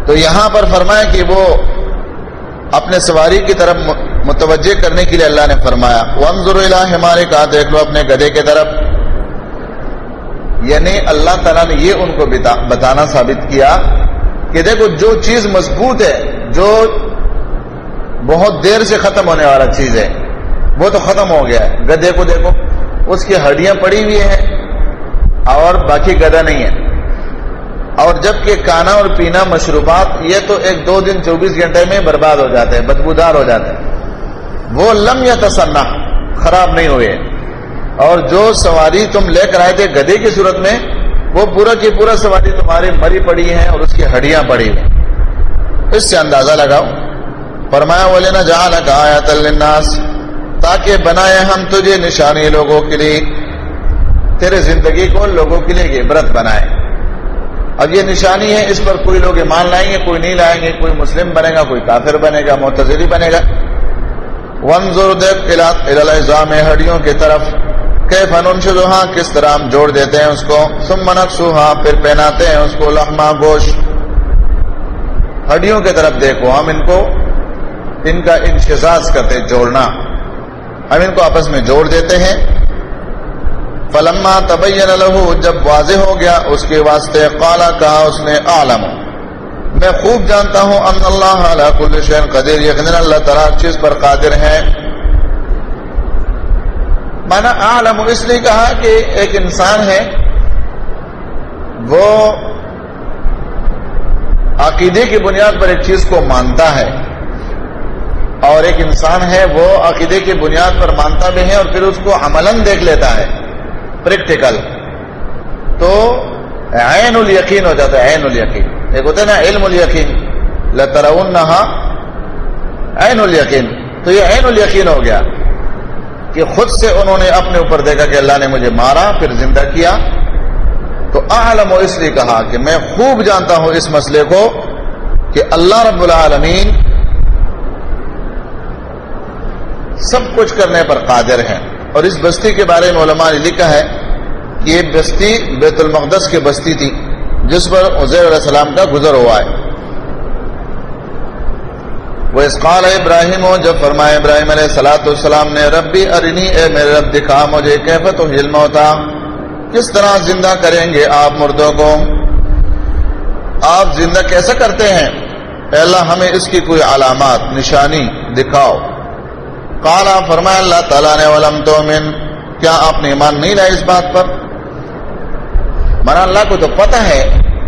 تو یہاں پر فرمایا کہ وہ اپنے سواری کی طرف متوجہ کرنے کے لیے اللہ نے فرمایا وانظر الی حمارک، دیکھ لو اپنے گدھے کی طرف. یعنی اللہ تعالیٰ نے یہ ان کو بتانا ثابت کیا کہ دیکھو جو چیز مضبوط ہے، جو بہت دیر سے ختم ہونے والا چیز ہے، وہ تو ختم ہو گیا ہے. گدھے کو دیکھو، اس کی ہڈیاں پڑی ہوئی ہیں اور باقی گدھا نہیں ہے. اور جبکہ کھانا اور پینا مشروبات یہ تو 1-2 دن 24 گھنٹے میں برباد ہو جاتے ہیں، بدبودار ہو جاتے ہیں، وہ لم یتصنع، خراب نہیں ہوئے. اور جو سواری تم لے کر آئے تھے گدھے کی صورت میں، وہ پورا کی پورا سواری تمہاری مری پڑی ہے اور اس کی ہڈیاں پڑی ہیں. اس سے اندازہ لگاؤ. فرمایا وَلِنَجْعَلَكَ آیَةً لِلنَّاسِ، تاکہ بنائے ہم تجھے نشانی لوگوں کے لیے، تیرے زندگی کو لوگوں کے لیے عبرت بنائے. اب یہ نشانی ہے، اس پر کوئی لوگ ایمان لائیں گے، کوئی نہیں لائیں گے، کوئی مسلم بنے گا، کوئی کافر بنے گا، معتزلی بنے گا. وانظر، دیکھ الی العظام، ہڈیوں کی طرف، کیف ننشزھا، کس طرح ہم جوڑ دیتے ہیں اس کو، ثم نکسوھا، پھر پہناتے ہیں اس کو، لحما، گوشت. ہڈیوں کی طرف دیکھو، ہم ان کا انشزاز کرتے، جوڑنا، ہم ان کو آپس میں جوڑ دیتے ہیں. فلما تبین لہ، جب واضح ہو گیا اس کے واسطے، قال، کہا اس نے، اعلم، میں خوب جانتا ہوں، ان اللہ علی کل شیء قدیر، یقینا اللہ تعالیٰ ہر چیز پر قادر ہے. مانا اعلم اس لیے کہا کہ ایک انسان ہے وہ عقیدے کی بنیاد پر ایک چیز کو مانتا ہے، اور ایک انسان ہے وہ عقیدے کی بنیاد پر مانتا بھی ہے اور پھر اس کو عملاً دیکھ لیتا ہے، پریکٹیکل. تو عین الیقین ہو جاتا ہے. عین الیقین ایک ہوتا ہے نا علم الیقین، لترونھا عین الیقین. تو یہ عین الیقین ہو گیا کہ خود سے انہوں نے اپنے اوپر دیکھا کہ اللہ نے مجھے مارا پھر زندہ کیا. تو اعلم اس لیے کہا کہ میں خوب جانتا ہوں اس مسئلے کو کہ اللہ رب العالمین سب کچھ کرنے پر قادر ہے. اور اس بستی کے بارے میں علماء نے لکھا ہے کہ یہ بستی بیت المقدس کی بستی تھی جس پر عزیر علیہ السلام کا گزر ہوا ہے. وہ اس قال ابراہیم ہو، جب فرمایا ابراہیم علیہ السلام نے، ربی ارنی، اے میرے رب دکھا مجھے، کیف تحیی الموتی، کس طرح زندہ کریں گے آپ مردوں کو، آپ زندہ کیسے کرتے ہیں، اے اللہ ہمیں اس کی کوئی علامات، نشانی دکھاؤ. قال، فرمایا اللہ تعالیٰ نے، ولم تؤمن، کیا آپ نے ایمان نہیں لائے اس بات پر. مانا اللہ کو تو پتہ ہے،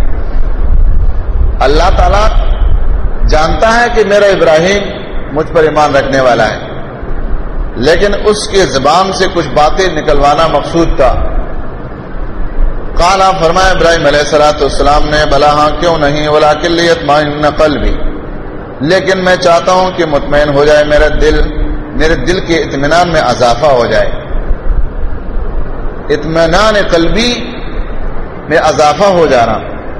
اللہ تعالیٰ جانتا ہے کہ میرا ابراہیم مجھ پر ایمان رکھنے والا ہے، لیکن اس کے زبان سے کچھ باتیں نکلوانا مقصود تھا. قال، فرمایا ابراہیم علیہ السلام نے، بلا ہاں کیوں نہیں، ولکن لیطمئن قلبی، لیکن میں چاہتا ہوں کہ مطمئن ہو جائے میرا دل، میرے دل کے اطمینان میں اضافہ ہو جائے. اطمینان قلبی میں اضافہ ہو جانا،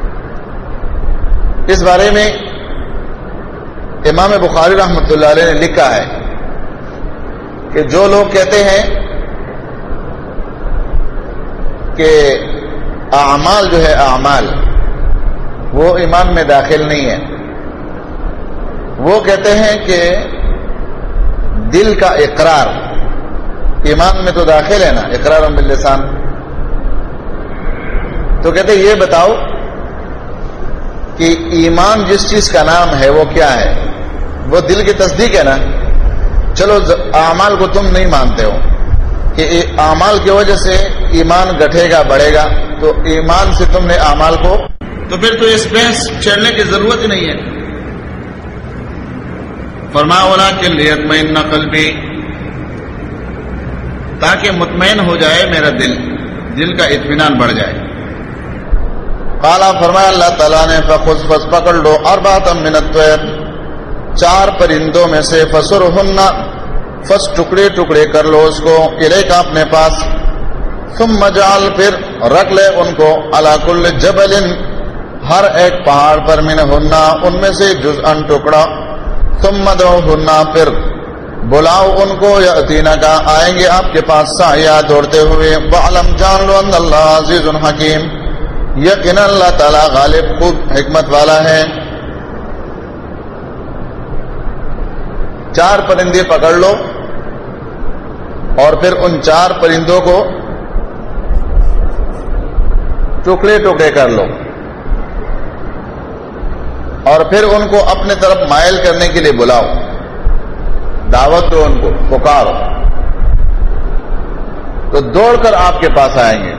اس بارے میں امام بخاری رحمۃ اللہ علیہ نے لکھا ہے کہ جو لوگ کہتے ہیں کہ اعمال جو ہے اعمال وہ ایمان میں داخل نہیں ہے، وہ کہتے ہیں کہ دل کا اقرار ایمان میں تو داخل ہے نا، اقرار باللسان. تو کہتے ہیں یہ بتاؤ کہ ایمان جس چیز کا نام ہے وہ کیا ہے، وہ دل کی تصدیق ہے نا. چلو اعمال کو تم نہیں مانتے ہو کہ اعمال کی وجہ سے ایمان گھٹے گا بڑھے گا، تو ایمان سے تم نے اعمال کو، تو پھر تو اس بحث چھیڑنے کی ضرورت ہی نہیں ہے. فرمایا ولکن لیطمئن قلبی، تاکہ مطمئن ہو جائے میرا دل کا اطمینان بڑھ جائے. قال، فرمایا اللہ تعالیٰ نے، فخذ، پس پکڑ لو، اربعۃ من الطیر، 4 پرندوں میں سے، فسرہن، پس ٹکڑے ٹکڑے کر لو اس کو، الیک اپنے پاس، ثم اجعل، پھر رکھ لے ان کو، علی کل جبل، ہر ایک پہاڑ پر، منہن، ان میں سے، جزءاً، ٹکڑا، ثم ادعوہن، پھر بلاؤ ان کو، یاتینک، آئیں گے آپ کے پاس، سعیا، دوڑتے ہوئے، وعلم، جان لو، ان اللہ عزیز حکیم، یقینا اللہ تعالیٰ غالب، خوب حکمت والا ہے. 4 پرندے پکڑ لو اور پھر ان 4 پرندوں کو ٹکڑے ٹکڑے کر لو اور پھر ان کو اپنے طرف مائل کرنے کے لیے بلاؤ، دعوت دو، ان کو پکارو، تو دوڑ کر آپ کے پاس آئیں گے۔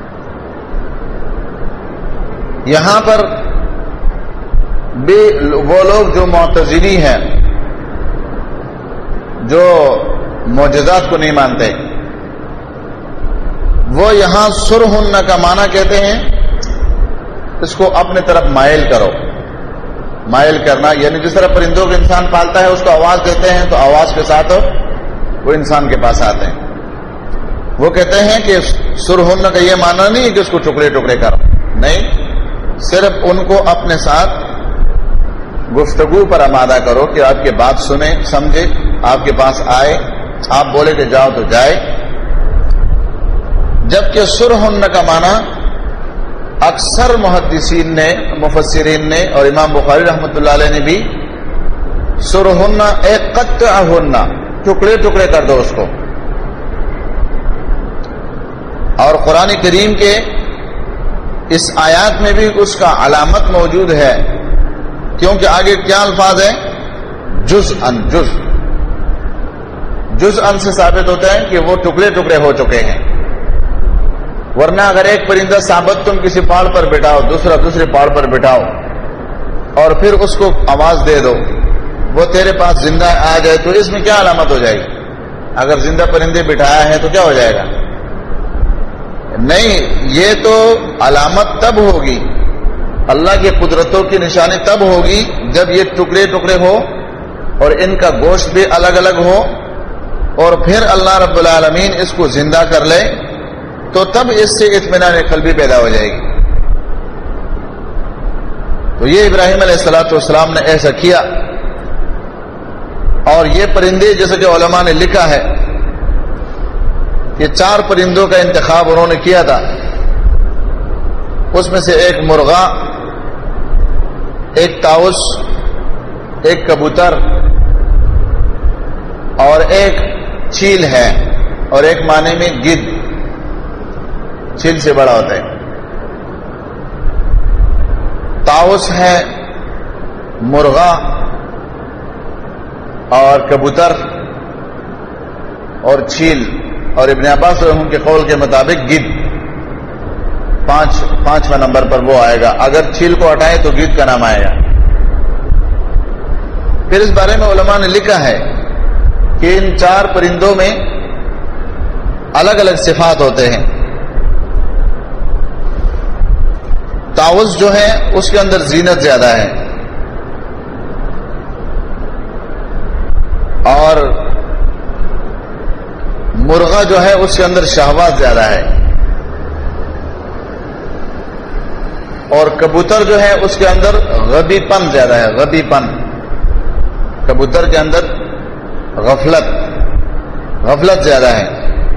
یہاں پر بھی وہ لوگ جو معتزلی ہیں، جو معجزات کو نہیں مانتے، وہ یہاں سرہن کا معنی کہتے ہیں اس کو اپنے طرف مائل کرو۔ مائل کرنا یعنی جس طرح پرندوں کو انسان پالتا ہے، اس کو آواز دیتے ہیں تو آواز کے ساتھ وہ انسان کے پاس آتے ہیں۔ وہ کہتے ہیں کہ سرہن کا یہ معنی نہیں ہے کہ اس کو ٹکڑے ٹکڑے کرو، نہیں، صرف ان کو اپنے ساتھ گفتگو پر آمادہ کرو کہ آپ کی بات سنے، سمجھے، آپ کے پاس آئے، آپ بولے کہ جاؤ تو جائے۔ جبکہ سرہن کا معنی اکثر محدثین نے، مفسرین نے اور امام بخاری رحمۃ اللہ علیہ نے بھی سرہن ایک قطعہن، ٹکڑے ٹکڑے کر دو اس کو۔ اور قرآن کریم کے اس آیات میں بھی اس کا علامت موجود ہے، کیونکہ آگے کیا الفاظ ہیں؟ جزءاً، جزءاً سے ثابت ہوتا ہے کہ وہ ٹکڑے ٹکڑے ہو چکے ہیں۔ ورنہ اگر ایک پرندہ ثابت تم کسی پہاڑ پر بٹھاؤ، دوسرا دوسرے پہاڑ پر بٹھاؤ اور پھر اس کو آواز دے دو، وہ تیرے پاس زندہ آ جائے تو اس میں کیا علامت ہو جائے گی؟ اگر زندہ پرندے بٹھایا ہے تو کیا ہو جائے گا؟ نہیں، یہ تو علامت تب ہوگی، اللہ کی قدرتوں کی نشانی تب ہوگی جب یہ ٹکڑے ٹکڑے ہو اور ان کا گوشت بھی الگ الگ ہو، اور پھر اللہ رب العالمین اس کو زندہ کر لے، تو تب اس سے اطمینان قلبی پیدا ہو جائے گی۔ تو یہ ابراہیم علیہ السلام نے ایسا کیا، اور یہ پرندے جیسے کہ علماء نے لکھا ہے کہ 4 پرندوں کا انتخاب انہوں نے کیا تھا، اس میں سے ایک مرغا، ایک طاؤس، ایک کبوتر اور ایک چیل ہے، اور ایک معنی میں گدھ، چیل سے بڑا ہوتا ہے۔ طاؤس ہے، مرغا اور کبوتر اور چیل، اور ابن عباس رحمہ کے قول کے مطابق گدھ پانچواں نمبر پر وہ آئے گا۔ اگر چیل کو ہٹائے تو گدھ کا نام آئے گا۔ پھر اس بارے میں علماء نے لکھا ہے کہ ان 4 پرندوں میں الگ الگ صفات ہوتے ہیں۔ طاؤس جو ہے اس کے اندر زینت زیادہ ہے، اور مرغا جو ہے اس کے اندر شہوات زیادہ ہے، اور کبوتر جو ہے اس کے اندر غبی پن زیادہ ہے، غبی پن، کبوتر کے اندر غفلت زیادہ ہے،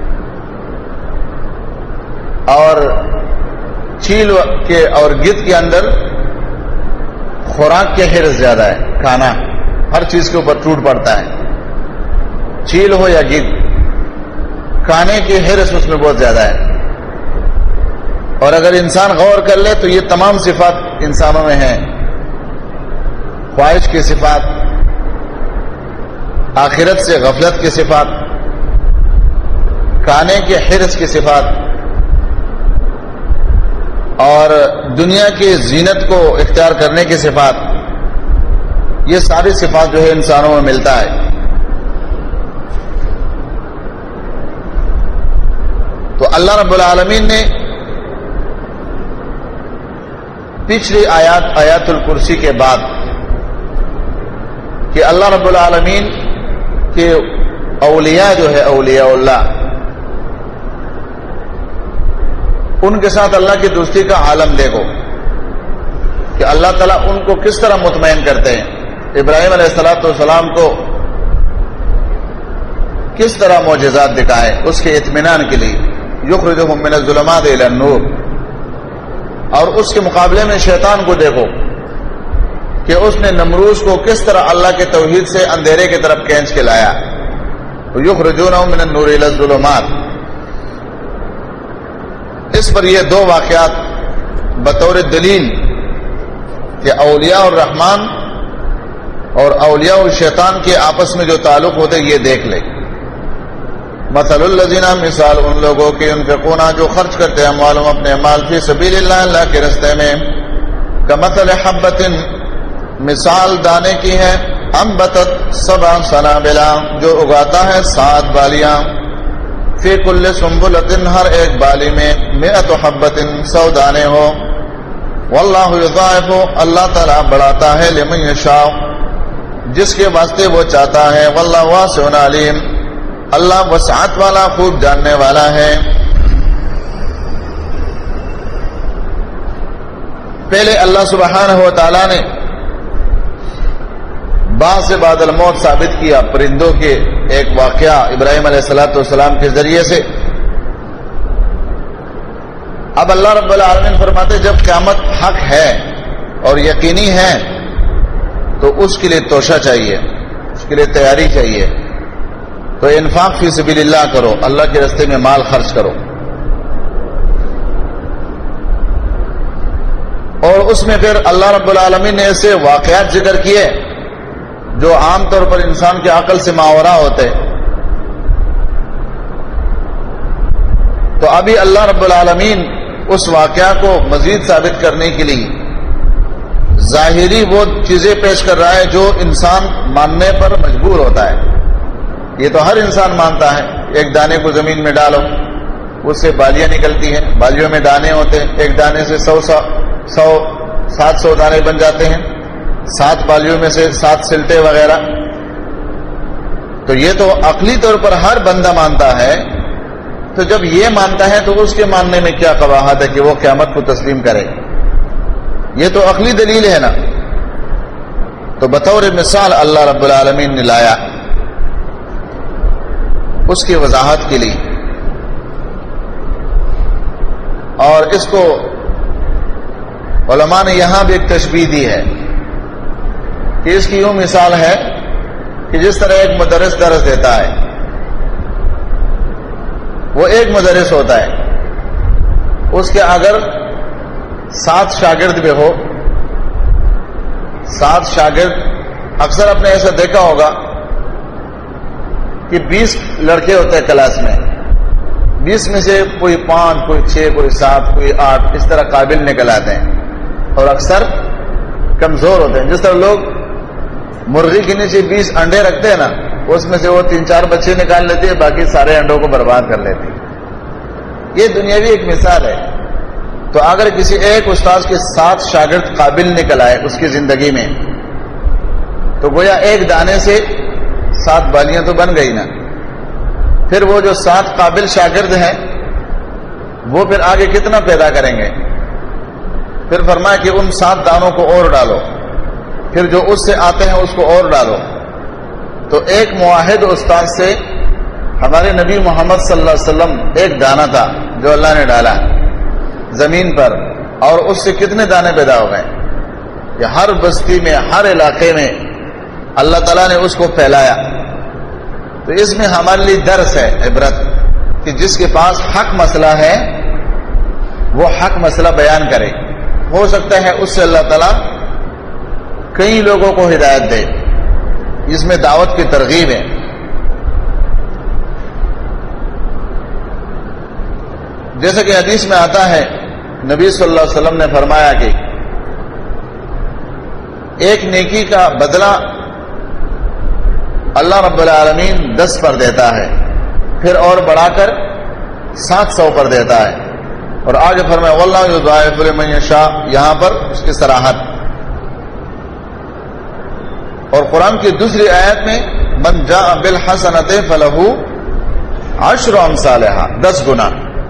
اور چیل کے اور گدھ کے اندر خوراک کے حرص زیادہ ہے، کھانا ہر چیز کے اوپر ٹوٹ پڑتا ہے، چیل ہو یا گدھ، کھانے کی حرص اس میں بہت زیادہ ہے۔ اور اگر انسان غور کر لے تو یہ تمام صفات انسانوں میں ہیں، خواہش کی صفات، آخرت سے غفلت کی صفات، کھانے کے حرص کی صفات، اور دنیا کی زینت کو اختیار کرنے کی صفات، یہ ساری صفات جو ہے انسانوں میں ملتا ہے۔ تو اللہ رب العالمین نے پچھلی آیات الکرسی کے بعد کہ اللہ رب العالمین کے اولیاء جو ہے، اولیاء اللہ، ان کے ساتھ اللہ کی دوستی کا عالم دیکھو کہ اللہ تعالیٰ ان کو کس طرح مطمئن کرتے ہیں۔ ابراہیم علیہ السلام کو کس طرح معجزات دکھائے اس کے اطمینان کے لیے، یخرجہم من الظلمات الی النور، اور اس کے مقابلے میں شیطان کو دیکھو کہ اس نے نمروز کو کس طرح اللہ کے توحید سے اندھیرے کی طرف کھینچ کے لایا. یخرجونہ من النور الی الظلمات. اس پر یہ دو واقعات بطور دلیل کہ اولیاء الرحمن اور اولیاء الشیطان کے آپس میں جو تعلق ہوتے یہ دیکھ لے. مثل الذین، مثال ان لوگوں کی ينفقون جو خرچ کرتے ہیں اموالهم اپنے مال فی سبیل اللہ، اللہ کے راستے میں، کمثل حبۃ، مثال دانے کی ہے، انبتت 7 سنابل، جو اگاتا ہے 7 بالیاں، فی کل سنبلۃ، ہر ایک بالی میں 100 حبۃ، 100 دانے ہو، واللہ یضاعف، اللہ تعالیٰ بڑھاتا ہے، لمن یشاء، جس کے واسطے وہ چاہتا ہے، واللہ واسع علیم، اللہ وسعت والا خوب جاننے والا ہے. پہلے اللہ سبحانہ و تعالیٰ نے بعث بعد الموت ثابت کیا پرندوں کے ایک واقعہ ابراہیم علیہ السلام کے ذریعے سے. اب اللہ رب العالمین فرماتے جب قیامت حق ہے اور یقینی ہے تو اس کے لیے توشہ چاہیے، اس کے لیے تیاری چاہیے. تو انفاق فی سبیل اللہ کرو، اللہ کے راستے میں مال خرچ کرو. اور اس میں پھر اللہ رب العالمین نے ایسے واقعات ذکر کیے جو عام طور پر انسان کے عقل سے ماورا ہوتے. تو ابھی اللہ رب العالمین اس واقعہ کو مزید ثابت کرنے کے لیے ظاہری وہ چیزیں پیش کر رہا ہے جو انسان ماننے پر مجبور ہوتا ہے. یہ تو ہر انسان مانتا ہے. ایک دانے کو زمین میں ڈالو، اس سے بالیاں نکلتی ہیں، بالیوں میں دانے ہوتے ہیں، ایک دانے سے 700 دانے بن جاتے ہیں، 7 بالیوں میں سے 7 سلٹے وغیرہ. تو یہ تو عقلی طور پر ہر بندہ مانتا ہے. تو جب یہ مانتا ہے تو اس کے ماننے میں کیا قباحت ہے کہ وہ قیامت کو تسلیم کرے؟ یہ تو عقلی دلیل ہے نا. تو بطور مثال اللہ رب العالمین نے لایا اس کی وضاحت کے لیے. اور اس کو علماء نے یہاں بھی ایک تشبیہ دی ہے کہ اس کی یوں مثال ہے کہ جس طرح ایک مدرس درس دیتا ہے، وہ ایک مدرس ہوتا ہے، اس کے اگر 7 شاگرد بھی ہو، 7 شاگرد، اکثر آپ نے ایسا دیکھا ہوگا کہ 20 لڑکے ہوتے ہیں کلاس میں، 20 میں سے کوئی 5، کوئی 6، کوئی 7، کوئی 8 اس طرح قابل نکل آتے ہیں، اور اکثر کمزور ہوتے ہیں. جس طرح لوگ مرغی کے نیچے 20 انڈے رکھتے ہیں نا، اس میں سے وہ 3-4 بچے نکال لیتے ہیں، باقی سارے انڈوں کو برباد کر لیتے ہیں. یہ دنیاوی ایک مثال ہے. تو اگر کسی ایک استاذ کے 7 شاگرد قابل نکل آئے اس کی زندگی میں، تو گویا ایک دانے سے 7 بالیاں تو بن گئی نا. پھر وہ جو 7 قابل شاگرد ہیں وہ پھر آگے کتنا پیدا کریں گے؟ پھر فرمایا کہ ان 7 دانوں کو اور ڈالو، پھر جو اس سے آتے ہیں اس کو اور ڈالو. تو ایک موحد استاد سے ہمارے نبی محمد صلی اللہ علیہ وسلم ایک دانہ تھا جو اللہ نے ڈالا زمین پر، اور اس سے کتنے دانے پیدا ہو گئے کہ ہر بستی میں، ہر علاقے میں اللہ تعالیٰ نے اس کو پھیلایا. تو اس میں ہمارے لیے درس ہے، عبرت، کہ جس کے پاس حق مسئلہ ہے وہ حق مسئلہ بیان کرے. ہو سکتا ہے اس سے اللہ تعالیٰ کئی لوگوں کو ہدایت دے. اس میں دعوت کی ترغیب ہے. جیسا کہ حدیث میں آتا ہے، نبی صلی اللہ علیہ وسلم نے فرمایا کہ ایک نیکی کا بدلہ اللہ رب العالمین 10 پر دیتا ہے، پھر اور بڑھا کر 700 پر دیتا ہے. اور آگے فرمایا واللہ یضاعف لمن یشاء، یہاں پر اس کی صراحت. اور قرآن کی دوسری آیت میں من جاء بالحسنۃ فلہ 10 امثالھا، 10 گنا.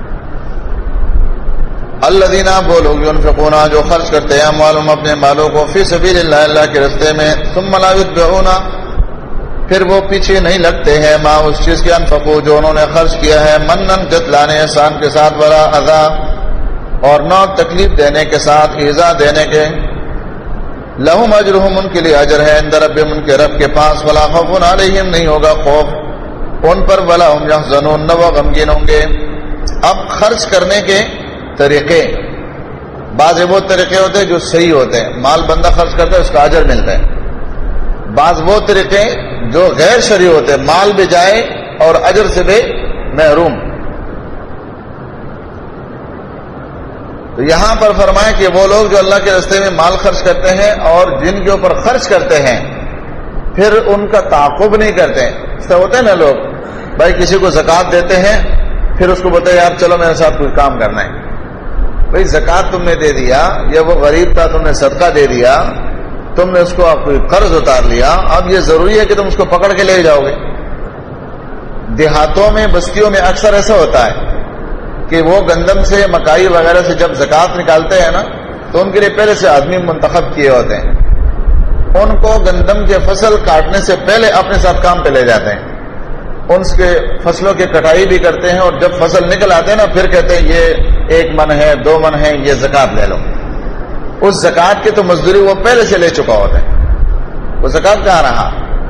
الذین، وہ لوگ ينفقون جو خرچ کرتے ہیں اموالهم اپنے مالوں کو فی سبیل اللہ، اللہ کے راستے میں، ثم لا یتبعون، پھر وہ پیچھے نہیں لگتے ہیں، ما اس چیز کے انفقوا جو انہوں نے خرچ کیا ہے، منن جتلانے احسان کے ساتھ، ولا اذى اور نہ تکلیف دینے کے ساتھ، ایذا دینے کے، لہم اجرہم ان کے لیے اجر ہے عند ربہم ان کے رب کے پاس ولا خوف علیہم نہیں ہوگا خوف ان پر ولا ہم یحزنون نہ وہ غمگین ہوں گے. اب خرچ کرنے کے طریقے بعض وہ طریقے ہوتے ہیں جو صحیح ہوتے ہیں, مال بندہ خرچ کرتا ہے اس کا اجر ملتا ہے. بعض وہ طریقے جو غیر شرعی ہوتے ہیں, مال بھی جائے اور اجر سے بھی محروم. تو یہاں پر فرمائے کہ وہ لوگ جو اللہ کے راستے میں مال خرچ کرتے ہیں اور جن کے اوپر خرچ کرتے ہیں پھر ان کا تعاقب نہیں کرتے. اس طرح ہوتے ہیں نا لوگ, بھائی کسی کو زکوٰۃ دیتے ہیں پھر اس کو بتائے یار چلو میرے ساتھ کچھ کام کرنا ہے. بھائی زکوٰۃ تم نے دے دیا, یا وہ غریب تھا تم نے صدقہ دے دیا, تم نے اس کو کوئی قرض اتار لیا, اب یہ ضروری ہے کہ تم اس کو پکڑ کے لے جاؤ گے. دیہاتوں میں بستیوں میں اکثر ایسا ہوتا ہے کہ وہ گندم سے مکائی وغیرہ سے جب زکوٰۃ نکالتے ہیں نا تو ان کے لیے پہلے سے آدمی منتخب کیے ہوتے ہیں. ان کو گندم کے فصل کاٹنے سے پہلے اپنے ساتھ کام پہ لے جاتے ہیں, ان کے فصلوں کی کٹائی بھی کرتے ہیں, اور جب فصل نکل آتے ہیں نا پھر کہتے ہیں یہ 1 من ہے 2 من ہے, یہ زکوٰۃ لے لو. اس زکوٰۃ کی تو مزدوری وہ پہلے سے لے چکا ہوتا ہے, وہ زکوٰۃ کہاں رہا.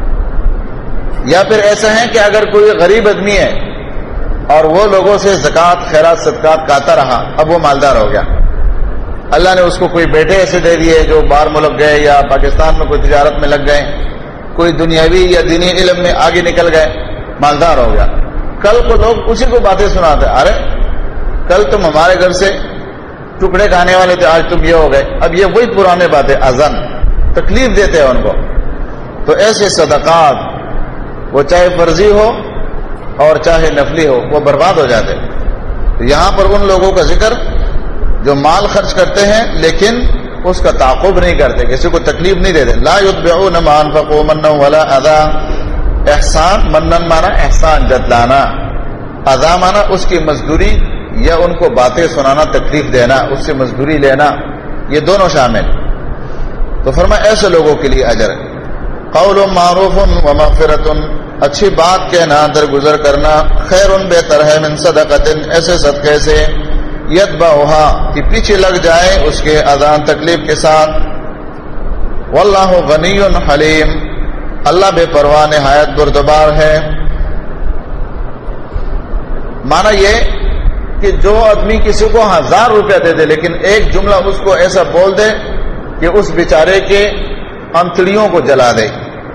یا پھر ایسا ہے کہ اگر کوئی غریب آدمی ہے اور وہ لوگوں سے زکوٰۃ خیرات صدقات کھاتا رہا, اب وہ مالدار ہو گیا, اللہ نے اس کو کوئی بیٹے ایسے دے دیے جو باہر ملک گئے یا پاکستان میں کوئی تجارت میں لگ گئے, کوئی دنیاوی یا دینی علم میں آگے نکل گئے, مالدار ہو گیا. کل کو لوگ اسی کو باتیں سناتے, ارے کل تم ہمارے گھر سے ٹکڑے کھانے والے تھے, آج تم یہ ہو گئے. اب یہ وہی پرانے باتیں اذن تکلیف دیتے ہیں ان کو. تو ایسے صدقات وہ چاہے فرضی ہو اور چاہے نفلی ہو وہ برباد ہو جاتے. تو یہاں پر ان لوگوں کا ذکر جو مال خرچ کرتے ہیں لیکن اس کا تعاقب نہیں کرتے, کسی کو تکلیف نہیں دیتے. لا یتبعون ما انفقوا منا ولا اذى. احسان, منن مانا احسان جتلانا, اذا مانا اس کی مزدوری یا ان کو باتیں سنانا, تکلیف دینا, اس سے مزدوری لینا, یہ دونوں شامل. تو فرمایا ایسے لوگوں کے لیے اجر. قول معروف و مغفرت, اچھی بات کہنا, درگزر کرنا, خیر بہتر ہے, من صدقۃ, ایسے صدقے سے, یتبعها کہ پیچھے لگ جائے اس کے اذان تکلیف کے ساتھ. واللہ غنی حلیم, اللہ بے پرواہ نہایت بردبار ہے. مانا یہ کہ جو آدمی کسی کو 1000 روپیہ دے دے لیکن ایک جملہ اس کو ایسا بول دے کہ اس بیچارے کے انتڑیوں کو جلا دے,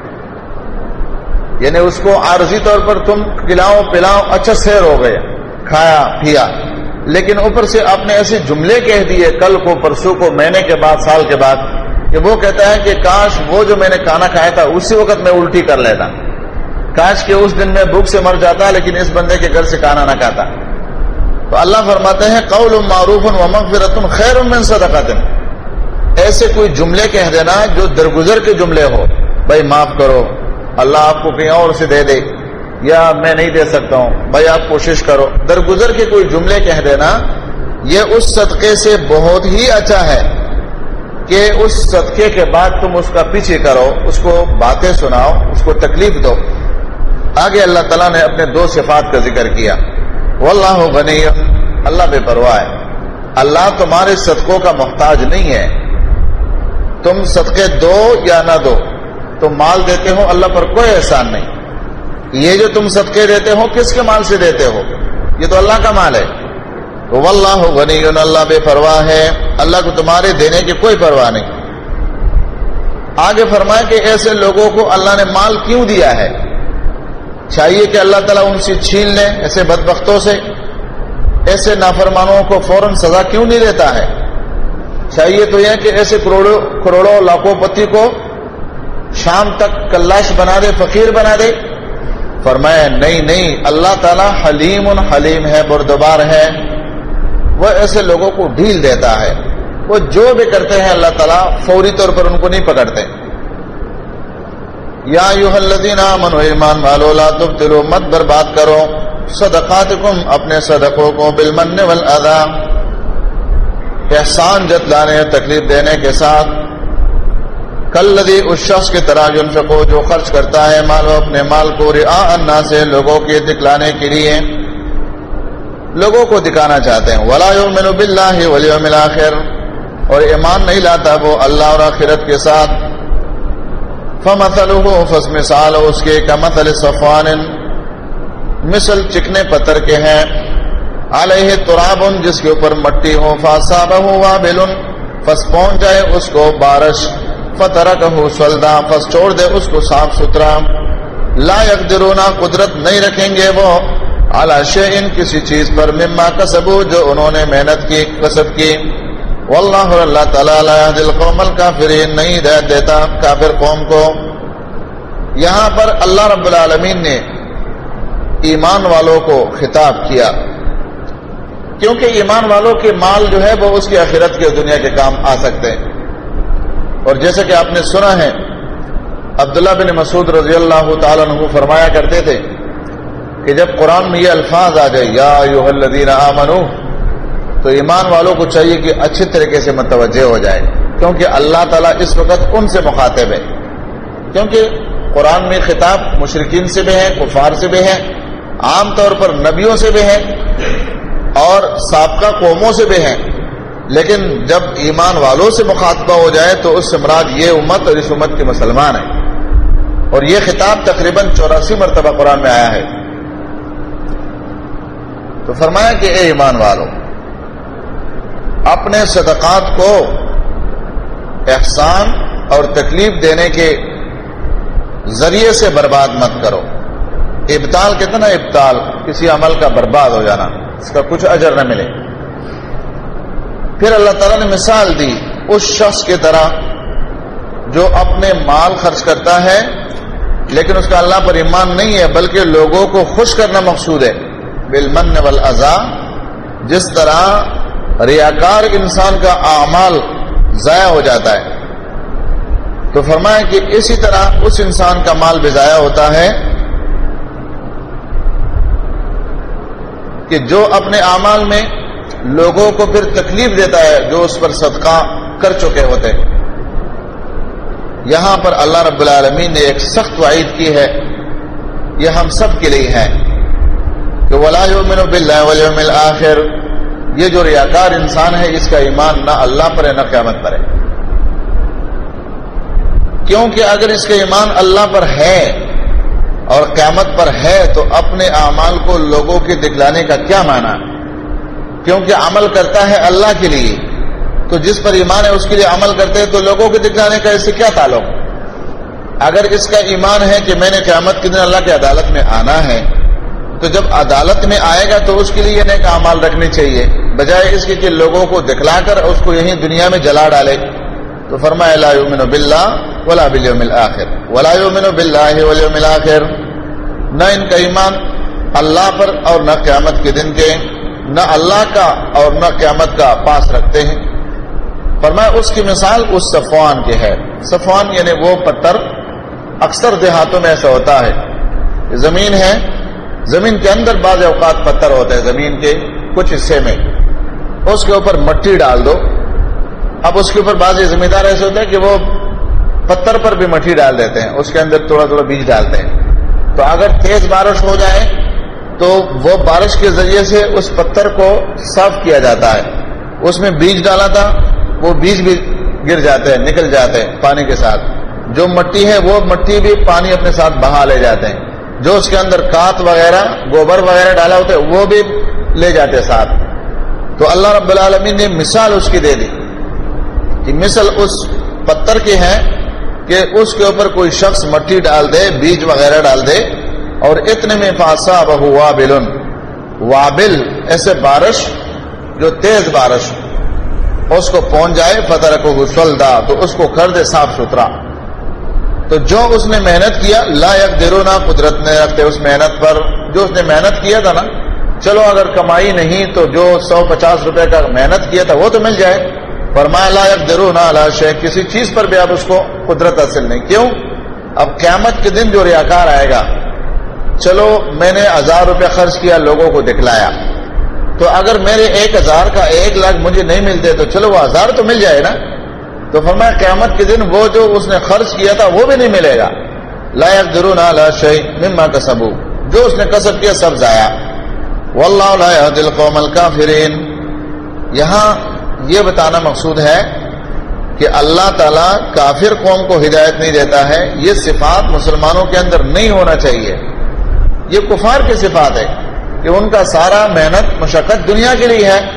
یعنی اس کو عارضی طور پر تم کھلاؤ پلاؤ, اچھا سیر ہو گئے, کھایا پیا, لیکن اوپر سے آپ نے ایسے جملے کہہ دیے کل کو, پرسوں کو, مہینے کے بعد, سال کے بعد, کہ وہ کہتا ہے کہ کاش وہ جو میں نے کھانا کھایا تھا اسی وقت میں الٹی کر لیتا, کاش کہ اس دن میں بھوک سے مر جاتا لیکن اس بندے کے گھر سے کھانا نہ کھاتا. تو اللہ فرماتے ہیں قول معروف و مغفرت خیر من صدقۃ, ایسے کوئی جملے کہہ دینا جو درگزر کے جملے ہو, بھائی معاف کرو, اللہ آپ کو کہیں اور سے دے دے, یا میں نہیں دے سکتا ہوں, بھائی آپ کوشش کرو, درگزر کے کوئی جملے کہہ دینا, یہ اس صدقے سے بہت ہی اچھا ہے کہ اس صدقے کے بعد تم اس کا پیچھے کرو, اس کو باتیں سناؤ, اس کو تکلیف دو. آگے اللہ تعالیٰ نے اپنے 2 صفات کا ذکر کیا. واللہ غنی, اللہ بے پرواہ ہے, اللہ تمہارے صدقوں کا محتاج نہیں ہے. تم صدقے دو یا نہ دو, تم مال دیتے ہو, اللہ پر کوئی احسان نہیں. یہ جو تم صدقے دیتے ہو کس کے مال سے دیتے ہو, یہ تو اللہ کا مال ہے. تو واللہ غنی, اللہ بے پرواہ ہے, اللہ کو تمہارے دینے کی کوئی پرواہ نہیں. آگے فرمایا کہ ایسے لوگوں کو اللہ نے مال کیوں دیا ہے, چاہیے کہ اللہ تعالیٰ ان سے چھین لے, ایسے بدبختوں سے, ایسے نافرمانوں کو فوراً سزا کیوں نہیں دیتا ہے. چاہیے تو یہ کہ ایسے کروڑوں لاکھوں پتی کو شام تک کلاش بنا دے, فقیر بنا دے. فرمایا نہیں, اللہ تعالیٰ حلیم حلیم ہے, بردبار ہے, وہ ایسے لوگوں کو ڈھیل دیتا ہے. وہ جو بھی کرتے ہیں اللہ تعالیٰ فوری طور پر ان کو نہیں پکڑتے. یا ایھا الذین آمنوا, ایمان والو, لا تبطلوا, مت برباد کرو, صدقاتکم, اپنے صدقوں کو, بالمن والاذی, احسان جتلانے تکلیف دینے کے ساتھ, کالذی, اس شخص کی طرح ينفقو, جو خرچ کرتا ہے مال, اپنے مال کو, رعاء الناس, لوگوں کے دکھلانے کے لیے, لوگوں کو دکھانا چاہتے ہیں, ولا یؤمن باللہ والیوم الاخر, اور ایمان نہیں لاتا وہ اللہ اور آخرت کے ساتھ. فمثلہ فس مثال اس کے کمثل صفوان مثل چکنے پتھر کے ہیں علیہ تراب جس کے اوپر مٹی ہو فاصابہ وابل پس پہنچ جائے اس کو بارش فترکہ صلدا پس چھوڑ دے اس کو صاف ستھرا. لا یقدرون قدرت نہیں رکھیں گے وہ علی شیء کسی چیز پر مما کسبوا جو انہوں نے محنت کی کسب کی. واللہ اللہ تعالی لا یهدی القوم الکافرین نہیں ہدایت دیتا کافر قوم کو. یہاں پر اللہ رب العالمین نے ایمان والوں کو خطاب کیا کیونکہ ایمان والوں کے مال جو ہے وہ اس کی آخرت کے دنیا کے کام آ سکتے ہیں. اور جیسا کہ آپ نے سنا ہے عبداللہ بن مسعود رضی اللہ تعالیٰ عنہ فرمایا کرتے تھے کہ جب قرآن میں یہ الفاظ آ جائے یا ایھا الذین آمنوا تو ایمان والوں کو چاہیے کہ اچھی طریقے سے متوجہ ہو جائے کیونکہ اللہ تعالیٰ اس وقت ان سے مخاطب ہے. کیونکہ قرآن میں خطاب مشرکین سے بھی ہے کفار سے بھی ہے عام طور پر نبیوں سے بھی ہے اور سابقہ قوموں سے بھی ہے. لیکن جب ایمان والوں سے مخاطبہ ہو جائے تو اس سے مراد یہ امت اور اس امت کے مسلمان ہیں. اور یہ خطاب تقریباً 84 مرتبہ قرآن میں آیا ہے. تو فرمایا کہ اے ایمان والو اپنے صدقات کو احسان اور تکلیف دینے کے ذریعے سے برباد مت کرو. ابطال کتنا ابطال کسی عمل کا برباد ہو جانا اس کا کچھ اجر نہ ملے. پھر اللہ تعالیٰ نے مثال دی اس شخص کی طرح جو اپنے مال خرچ کرتا ہے لیکن اس کا اللہ پر ایمان نہیں ہے بلکہ لوگوں کو خوش کرنا مقصود ہے بالمن والاذى. جس طرح ریاکار انسان کا اعمال ضائع ہو جاتا ہے تو فرمایا کہ اسی طرح اس انسان کا مال بھی ضائع ہوتا ہے کہ جو اپنے اعمال میں لوگوں کو پھر تکلیف دیتا ہے جو اس پر صدقہ کر چکے ہوتے. یہاں پر اللہ رب العالمین نے ایک سخت وعید کی ہے یہ ہم سب کے لیے ہے کہ ولا یؤمن باللہ والیوم الآخر. یہ جو ریاکار انسان ہے اس کا ایمان نہ اللہ پر ہے نہ قیامت پر ہے. کیونکہ اگر اس کا ایمان اللہ پر ہے اور قیامت پر ہے تو اپنے اعمال کو لوگوں کے دکھلانے کا کیا معنی ہے. کیونکہ عمل کرتا ہے اللہ کے لیے تو جس پر ایمان ہے اس کے لیے عمل کرتے ہیں تو لوگوں کے دکھلانے کا اس سے کیا تعلق. اگر اس کا ایمان ہے کہ میں نے قیامت کے دن اللہ کی عدالت میں آنا ہے تو جب عدالت میں آئے گا تو اس کے لیے نیک اعمال رکھنے چاہیے بجائے اس کے کہ لوگوں کو دکھلا کر اس کو یہیں دنیا میں جلا ڈالے. تو فرمایا لا یؤمن باللہ ولا بالیوم الآخر ولا یؤمن باللہ والیوم الآخر. نہ ان کا ایمان اللہ پر اور نہ قیامت کے دن کے نہ اللہ کا اور نہ قیامت کا پاس رکھتے ہیں. فرمایا اس کی مثال اس صفوان کے ہے. صفوان یعنی وہ پتھر اکثر دیہاتوں میں ایسا ہوتا ہے زمین ہے زمین کے اندر بعض اوقات پتھر ہوتے ہیں زمین کے کچھ حصے میں اس کے اوپر مٹی ڈال دو. اب اس کے اوپر بعض زمیندار ایسے ہوتے ہیں کہ وہ پتھر پر بھی مٹی ڈال دیتے ہیں اس کے اندر تھوڑا تھوڑا بیج ڈالتے ہیں. تو اگر تیز بارش ہو جائے تو وہ بارش کے ذریعے سے اس پتھر کو صاف کیا جاتا ہے. اس میں بیج ڈالا تھا وہ بیج بھی گر جاتے ہیں نکل جاتے ہیں پانی کے ساتھ. جو مٹی ہے وہ مٹی بھی پانی اپنے ساتھ بہا لے جاتے ہیں. جو اس کے اندر کات وغیرہ گوبر وغیرہ ڈالا ہوتا ہے وہ بھی لے جاتے ساتھ. تو اللہ رب العالمین نے مثال اس کی دے دی کہ مثل اس پتھر کی ہے کہ اس کے اوپر کوئی شخص مٹی ڈال دے بیج وغیرہ ڈال دے اور اتنے میں فاصابہ وابل وابل ایسے بارش جو تیز بارش اس کو پہنچ جائے فترکہ صلدا تو اس کو کر دے صاف ستھرا. تو جو اس نے محنت کیا لا یقدرون قدرت نہیں رکھتے اس محنت پر جو اس نے محنت کیا تھا نا. چلو اگر کمائی نہیں تو جو 150 روپے کا محنت کیا تھا وہ تو مل جائے. فرمایا لا یقدرون علی شیء کسی چیز پر بھی اب اس کو قدرت حاصل نہیں. کیوں؟ اب قیامت کے دن جو ریاکار آئے گا چلو میں نے 1000 روپے خرچ کیا لوگوں کو دکھلایا تو اگر میرے 1000 کا 1 لاکھ مجھے نہیں ملتے تو چلو وہ 1000 تو مل جائے نا. تو فرمایا قیامت کے دن وہ جو اس نے خرچ کیا تھا وہ بھی نہیں ملے گا. لا یقدرون علی شیء مما کسبوا جو اس نے کسب کیا سب ضائع. واللہ لا یهدی القوم الکافرین. یہاں یہ بتانا مقصود ہے کہ اللہ تعالیٰ کافر قوم کو ہدایت نہیں دیتا ہے. یہ صفات مسلمانوں کے اندر نہیں ہونا چاہیے. یہ کفار کی صفات ہے کہ ان کا سارا محنت مشقت دنیا کے لیے ہے,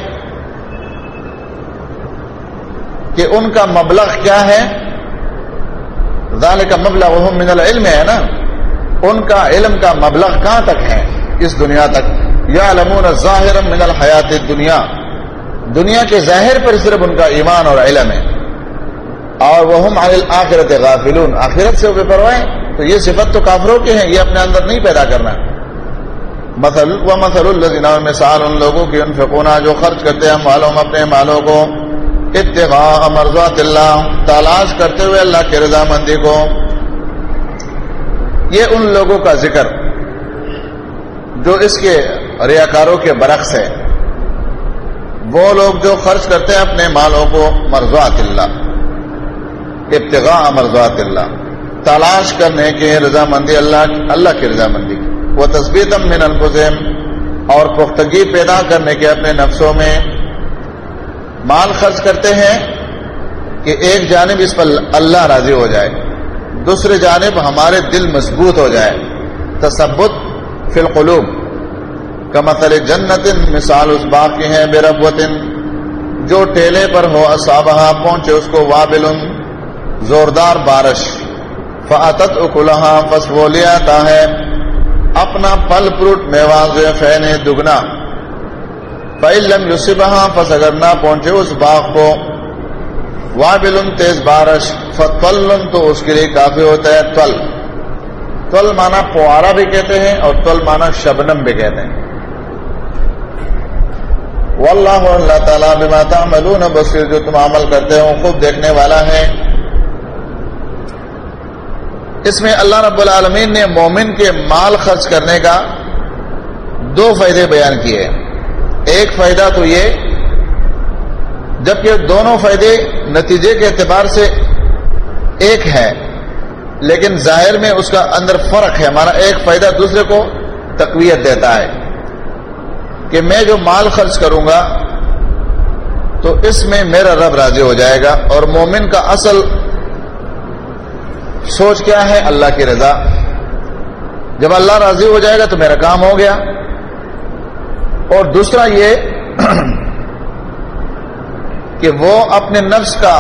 کہ ان کا مبلغ کیا ہے, ذالک مبلغہم من العلم ہے نا, ان کا علم کا مبلغ کہاں تک ہے, اس دنیا تک. یعلمون ظاہرا من الحیات الدنیا, دنیا کے ظاہر پر صرف ان کا ایمان اور علم ہے. اور وہم عن الآخرۃ غافلون, آخرت سے بے پرواہ ہیں. تو یہ صفت تو کافروں کی ہے, یہ اپنے اندر نہیں پیدا کرنا. ومثل الذین, مثال ان لوگوں کی ينفقون, جو خرچ کرتے ہیں اموالهم, اپنے مالوں کو, ابتغاء مرضات اللہ, تلاش کرتے ہوئے اللہ کی رضامندی کو. یہ ان لوگوں کا ذکر جو اس کے ریاکاروں کے برعکس ہے. وہ لوگ جو خرچ کرتے ہیں اپنے مالوں کو مرضات اللہ, ابتغاء مرضات اللہ, تلاش کرنے کے رضامندی اللہ کی رضامندی کی. وہ تثبیتا من انفسہم, اور پختگی پیدا کرنے کے اپنے نفسوں میں. مال خرچ کرتے ہیں کہ ایک جانب اس پر اللہ راضی ہو جائے, دوسری جانب ہمارے دل مضبوط ہو جائے. تثبت فی القلوب. کمثل جنت, مثال اس باغ کی ہے, بربوۃ, جو ٹیلے پر ہو, اصابہا, پہنچے اس کو, وابل, زوردار بارش, فاتت اکلہا, پس وہ لے آتا ہے اپنا پھل فروٹ, میوہ ضعفین, دگنا. فإن لم يصبها, پس اگر نہ پہنچے اس باغ کو, وابل, تیز بارش, فطل, تو اس کے لیے کافی ہوتا ہے طل. طل مانا پوارا بھی کہتے ہیں, اور طل مانا شبنم بھی کہتے ہیں. واللہ, اللہ تعالیٰ, بما تعملون بصیر, جو تم عمل کرتے ہو خوب دیکھنے والا ہے. اس میں اللہ رب العالمین نے مومن کے مال خرچ کرنے کا دو فائدے بیان کیے. ایک فائدہ تو یہ, جبکہ دونوں فائدے نتیجے کے اعتبار سے ایک ہے, لیکن ظاہر میں اس کا اندر فرق ہے. ہمارا ایک فائدہ دوسرے کو تقویت دیتا ہے کہ میں جو مال خرچ کروں گا تو اس میں میرا رب راضی ہو جائے گا. اور مومن کا اصل سوچ کیا ہے, اللہ کی رضا. جب اللہ راضی ہو جائے گا تو میرا کام ہو گیا. اور دوسرا یہ کہ وہ اپنے نفس کا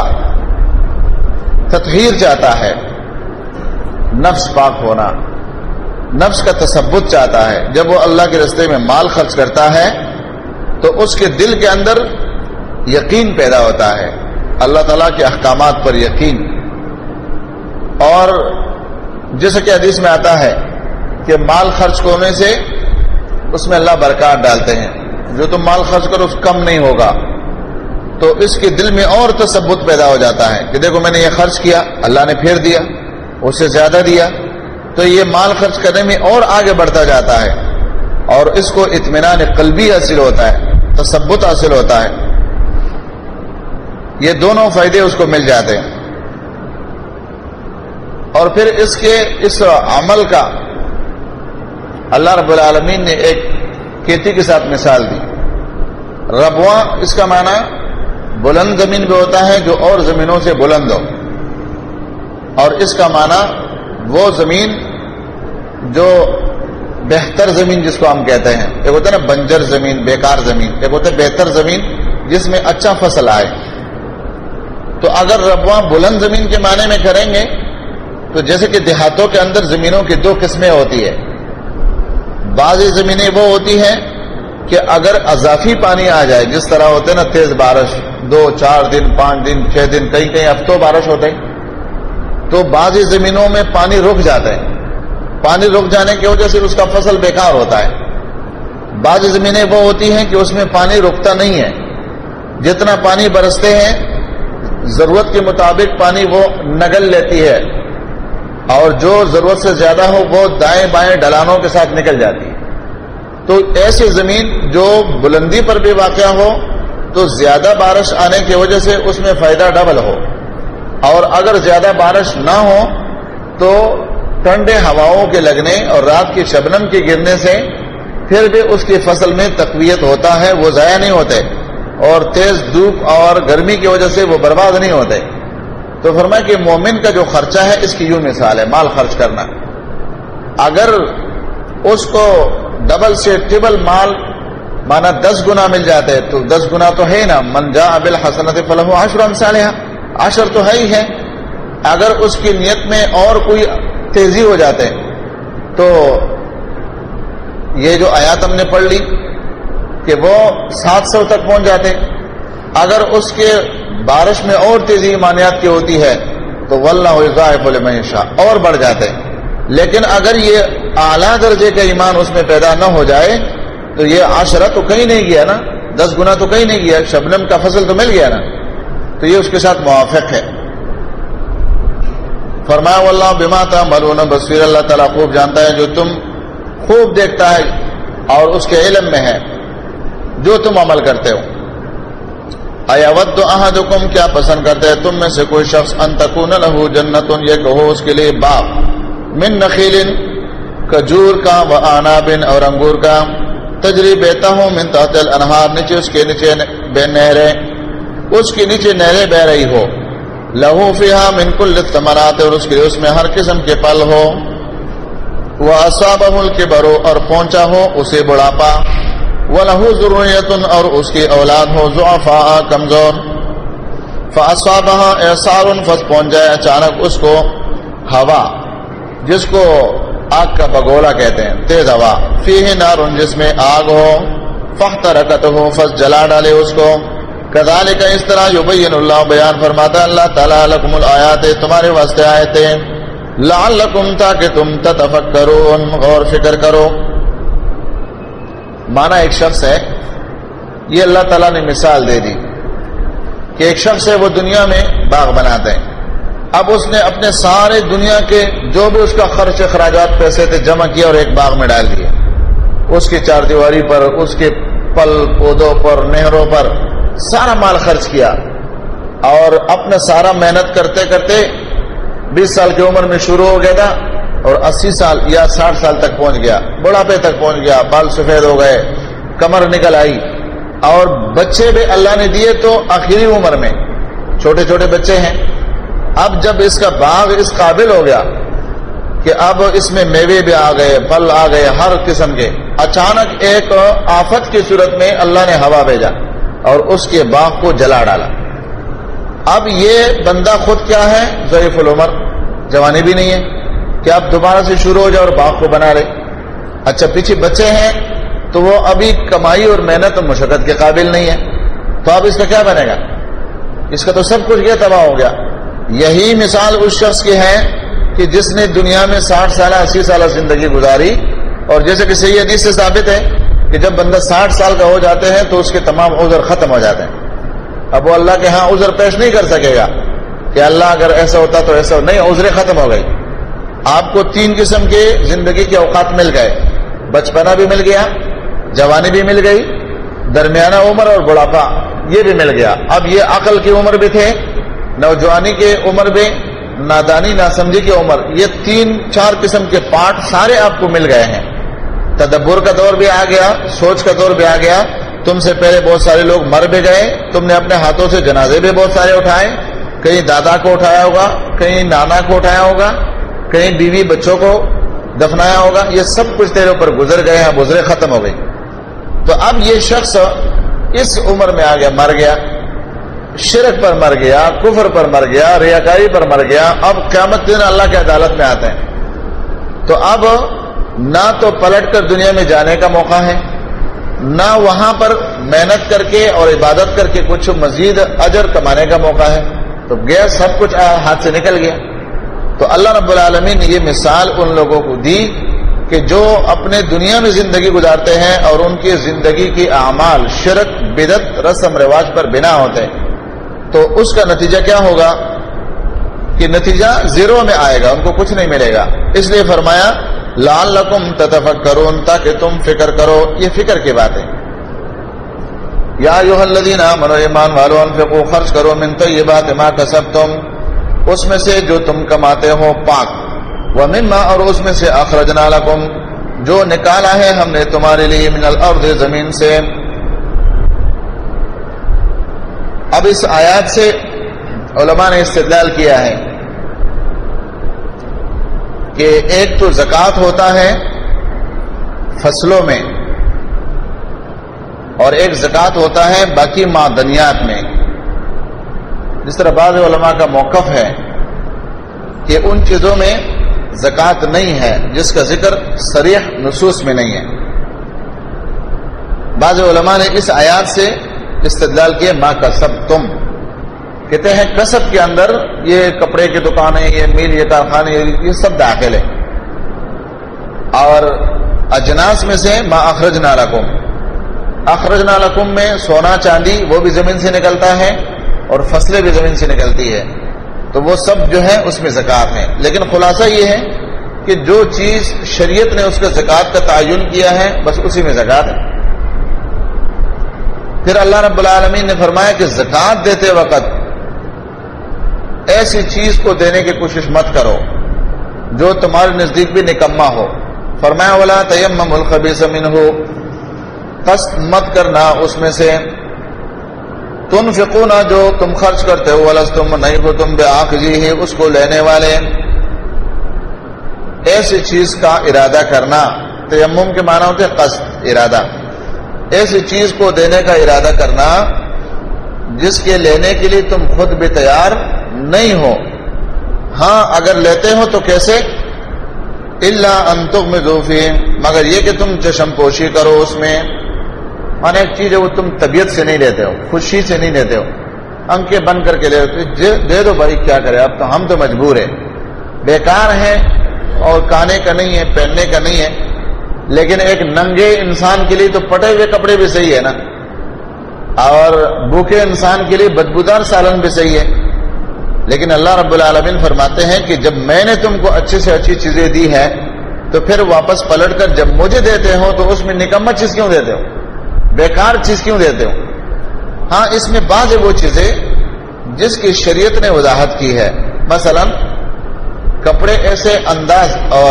تطہیر چاہتا ہے, نفس پاک ہونا, نفس کا تثبت چاہتا ہے. جب وہ اللہ کے راستے میں مال خرچ کرتا ہے تو اس کے دل کے اندر یقین پیدا ہوتا ہے, اللہ تعالیٰ کے احکامات پر یقین. اور جیسا کہ حدیث میں آتا ہے کہ مال خرچ ہونے سے اس میں اللہ برکات ڈالتے ہیں. جو تم مال خرچ کرو اس کم نہیں ہوگا, تو اس کے دل میں اور تثبت پیدا ہو جاتا ہے کہ دیکھو میں نے یہ خرچ کیا, اللہ نے پھر دیا, اس سے زیادہ دیا, تو یہ مال خرچ کرنے میں اور آگے بڑھتا جاتا ہے. اور اس کو اطمینان قلبی حاصل ہوتا ہے, تثبت حاصل ہوتا ہے. یہ دونوں فائدے اس کو مل جاتے ہیں. اور پھر اس عمل کا اللہ رب العالمین نے ایک کھیتی کے ساتھ مثال دی. ربواں, اس کا معنی بلند زمین بھی ہوتا ہے جو اور زمینوں سے بلند ہو, اور اس کا معنی وہ زمین جو بہتر زمین جس کو ہم کہتے ہیں. ایک ہوتا ہے نا بنجر زمین, بیکار زمین, ایک ہوتا ہے بہتر زمین جس میں اچھا فصل آئے. تو اگر ربواں بلند زمین کے معنی میں کریں گے تو جیسے کہ دیہاتوں کے اندر زمینوں کی دو قسمیں ہوتی ہے. بعض زمینیں وہ ہوتی ہیں کہ اگر اضافی پانی آ جائے, جس طرح ہوتے نا تیز بارش, 2-4 دن 5 دن 6 دن, کہیں کہیں ہفتوں بارش ہوتے ہیں, تو بعض زمینوں میں پانی رک جاتا ہے. پانی رک جانے کی وجہ سے اس کا فصل بیکار ہوتا ہے. بعض زمینیں وہ ہوتی ہیں کہ اس میں پانی رکتا نہیں ہے, جتنا پانی برستے ہیں ضرورت کے مطابق پانی وہ نگل لیتی ہے, اور جو ضرورت سے زیادہ ہو وہ دائیں بائیں ڈلانوں کے ساتھ نکل جاتی ہے. تو ایسی زمین جو بلندی پر بھی واقع ہو تو زیادہ بارش آنے کی وجہ سے اس میں فائدہ ڈبل ہو, اور اگر زیادہ بارش نہ ہو تو ٹھنڈے ہواؤں کے لگنے اور رات کی شبنم کے گرنے سے پھر بھی اس کی فصل میں تقویت ہوتا ہے, وہ ضائع نہیں ہوتے. اور تیز دھوپ اور گرمی کی وجہ سے وہ برباد نہیں ہوتے. تو فرمایا کہ مومن کا جو خرچہ ہے اس کی یوں مثال ہے مال خرچ کرنا. اگر اس کو ڈبل سے ٹربل مال مانا 10 گنا مل جاتے تو 10 گنا تو ہے نا. من جاء بالحسنۃ فلہ عشر امثالها، 10 تو ہے ہی ہے. اگر اس کی نیت میں اور کوئی تیزی ہو جاتے تو یہ جو آیات ہم نے پڑھ لی کہ وہ 700 تک پہنچ جاتے. اگر اس کے بارش میں اور تیزی ایمانیات کی ہوتی ہے تو واللہ یضاعف لمن یشاء اور بڑھ جاتے. لیکن اگر یہ اعلیٰ درجے کا ایمان اس میں پیدا نہ ہو جائے تو یہ 10 تو کہیں نہیں گیا نا، 10 گنا تو کہیں نہیں گیا. شبنم کا فصل تو مل گیا نا. تو یہ اس کے ساتھ موافق ہے. فرمایا واللہ بما تعملون بصیر، اللہ تعالیٰ خوب جانتا ہے جو تم، خوب دیکھتا ہے اور اس کے علم میں ہے جو تم عمل کرتے ہو. ایود احدکم، کیا پسند کرتے ہے تم میں سے کوئی شخص ان تکون لہ جنت، یہ کہ ہو اس کے لیے باغ، من نخیل، کھجور کا، و اعناب، اور انگور کا، تجری بہتا ہو من تحت الانہار، نیچے اس کے نیچے نہریں، اس کے نیچے نہریں بہ رہی ہو، لہو فیہا من کل الثمرات، اور اس کے لیے اس میں ہر قسم کے پھل ہو، وَأَصَابَهُ الْكِبَرُ، اور پہنچا ہو اسے بڑھاپا، وَلَهُ ذُرِّيَّةٌ، اور اس کی اولاد ہو ضعفاء کمزور، فَأَصَابَهَا إِعْصَارٌ، پس پہنچ جائے اچانک اس کو ہوا، جس کو آگ کا بگولا کہتے ہیں، تیز ہوا، فِيهِ نَارٌ، جس میں آگ ہو، فَاحْتَرَقَتْهُ، پس جلا ڈالے اس کو. کذالک، اس طرح، یبین اللہ، بیان فرماتا اللہ تعالیٰ، لکم الآیات، تمہارے واسطے آیتیں، لعلکم، تاکہ تم تتفکرون، غور فکر کرو. مانا ایک شخص ہے، یہ اللہ تعالیٰ نے مثال دے دی کہ ایک شخص ہے وہ دنیا میں باغ بناتے ہیں. اب اس نے اپنے سارے دنیا کے جو بھی اس کا خرچ اخراجات پیسے تھے جمع کیا اور ایک باغ میں ڈال دیے. اس کی چار دیواری پر، اس کے پل پودوں پر، نہروں پر سارا مال خرچ کیا اور اپنا سارا محنت کرتے کرتے 20 سال کی عمر میں شروع ہو گیا تھا اور 80 سال یا 60 سال تک پہنچ گیا، بڑھاپے تک پہنچ گیا، بال سفید ہو گئے، کمر نکل آئی، اور بچے بھی اللہ نے دیے تو آخری عمر میں، چھوٹے چھوٹے بچے ہیں. اب جب اس کا باغ اس قابل ہو گیا کہ اب اس میں میوے بھی آ گئے، پھل آ گئے ہر قسم کے، اچانک ایک آفت کی صورت میں اللہ نے ہوا بھیجا اور اس کے باغ کو جلا ڈالا. اب یہ بندہ خود کیا ہے، ضعیف العمر، جوانی بھی نہیں ہے کہ اب دوبارہ سے شروع ہو جائے اور باغ کو بنا لے. اچھا پیچھے بچے ہیں تو وہ ابھی کمائی اور محنت اور مشقت کے قابل نہیں ہے، تو اب اس کا کیا بنے گا؟ اس کا تو سب کچھ گیا، تباہ ہو گیا. یہی مثال اس شخص کی ہے کہ جس نے دنیا میں 60 سالہ 80 سالہ زندگی گزاری، اور جیسے کہ صحیح حدیث سے ثابت ہے کہ جب بندہ 60 سال کا ہو جاتے ہیں تو اس کے تمام عذر ختم ہو جاتے ہیں. اب وہ اللہ کے ہاں عذر پیش نہیں کر سکے گا کہ اللہ اگر ایسا ہوتا تو ایسا نہیں، عذریں ختم ہو گئی. آپ کو 3 قسم کے زندگی کے اوقات مل گئے، بچپنا بھی مل گیا، جوانی بھی مل گئی، درمیانہ عمر اور بڑھاپا یہ بھی مل گیا. اب یہ عقل کی عمر بھی تھے، نوجوانی کی عمر بھی، نادانی ناسمجھی کی عمر، یہ 3-4 قسم کے پارٹ سارے آپ کو مل گئے ہیں. تدبر کا دور بھی آ گیا، سوچ کا دور بھی آ گیا. تم سے پہلے بہت سارے لوگ مر بھی گئے، تم نے اپنے ہاتھوں سے جنازے بھی بہت سارے اٹھائے، کہیں دادا کو اٹھایا ہوگا، کہیں نانا کو اٹھایا ہوگا، کہیں بیوی بچوں کو دفنایا ہوگا. یہ سب کچھ تیرے اوپر گزر گئے ہیں، گزرے ختم ہو گئی. تو اب یہ شخص اس عمر میں آ گیا، مر گیا، شرک پر مر گیا، کفر پر مر گیا، ریاکاری پر مر گیا. اب قیامت دن اللہ کی عدالت میں آتے ہیں. تو اب نہ تو پلٹ کر دنیا میں جانے کا موقع ہے، نہ وہاں پر محنت کر کے اور عبادت کر کے کچھ مزید اجر کمانے کا موقع ہے. تو گیا، سب کچھ ہاتھ سے نکل گیا. تو اللہ رب العالمین نے یہ مثال ان لوگوں کو دی کہ جو اپنے دنیا میں زندگی گزارتے ہیں اور ان کی زندگی کی اعمال شرک، بدعت، رسم رواج پر بنا ہوتے ہیں، تو اس کا نتیجہ کیا ہوگا کہ نتیجہ زیرو میں آئے گا، ان کو کچھ نہیں ملے گا. اس لیے فرمایا لعلکم تتفکرون، تاکہ تم فکر کرو. یہ فکر کی بات ہے. یا ایھا الذین آمنوا، ایمان والو، انفقوا، خرچ کرو، من طیبات ما کسبتم، اس میں سے جو تم کماتے ہو پاک، ومما، اور اس میں سے اخرجنا لکم، جو نکالا ہے ہم نے تمہارے لیے، من الارض، زمین سے، اب اس آیات سے علماء نے استدلال کیا ہے کہ ایک تو زکوٰۃ ہوتا ہے فصلوں میں، اور ایک زکوٰۃ ہوتا ہے باقی معدنیات میں. جس طرح بعض علماء کا موقف ہے کہ ان چیزوں میں زکوٰۃ نہیں ہے جس کا ذکر صریح نصوص میں نہیں ہے. بعض علماء نے اس آیات سے استدلال کیا ما کسبتم، کہتے ہیں کسب کے اندر یہ کپڑے کی دکانیں، یہ میل، یہ کارخانے، یہ سب داخل ہے. اور اجناس میں سے ما اخرجنا لکم، اخرجنا لکم میں سونا چاندی وہ بھی زمین سے نکلتا ہے اور فصلیں بھی زمین سے نکلتی ہے، تو وہ سب جو ہے اس میں زکوٰۃ ہے. لیکن خلاصہ یہ ہے کہ جو چیز شریعت نے اس کا زکوٰۃ کا تعین کیا ہے بس اسی میں زکوٰۃ ہے. پھر اللہ رب العالمین نے فرمایا کہ زکوٰۃ دیتے وقت ایسی چیز کو دینے کی کوشش مت کرو جو تمہارے نزدیک بھی نکما ہو. فرمایا ولا تیمموا الخبیث منہ، قصد مت کرنا اس میں سے، تنفقون جو تم خرچ کرتے ہو، ولستم نہیں ہو تم بآخذیہ اس کو لینے والے. ایسی چیز کا ارادہ کرنا، تیمم کے معنی ہوتے قصد، ارادہ. ایسی چیز کو دینے کا ارادہ کرنا جس کے لینے کے لیے تم خود بھی تیار نہیں ہو. ہاں اگر لیتے ہو تو کیسے؟ الا ان تغمضوا فیہ، مگر یہ کہ تم چشم پوشی کرو اس میں. مانا ایک چیز ہے وہ تم طبیعت سے نہیں لیتے ہو، خوشی سے نہیں لیتے ہو، آنکھیں بند کر کے دے دو بھائی کیا کرے، اب تو ہم تو مجبور ہیں، بیکار ہے اور کھانے کا نہیں ہے، پہننے کا نہیں ہے. لیکن ایک ننگے انسان کے لیے تو پٹے ہوئے کپڑے بھی صحیح ہے نا، اور بھوکے انسان کے لیے بدبودار سالن بھی صحیح ہے. لیکن اللہ رب العالمین فرماتے ہیں کہ جب میں نے تم کو اچھی سے اچھی چیزیں دی ہے تو پھر واپس پلٹ کر جب مجھے دیتے ہو تو اس میں نکما چیز کیوں دیتے ہو، بیکار چیز کیوں دیتے ہو؟ ہاں اس میں بعض وہ چیزیں جس کی شریعت نے وضاحت کی ہے، مثلا کپڑے ایسے انداز اور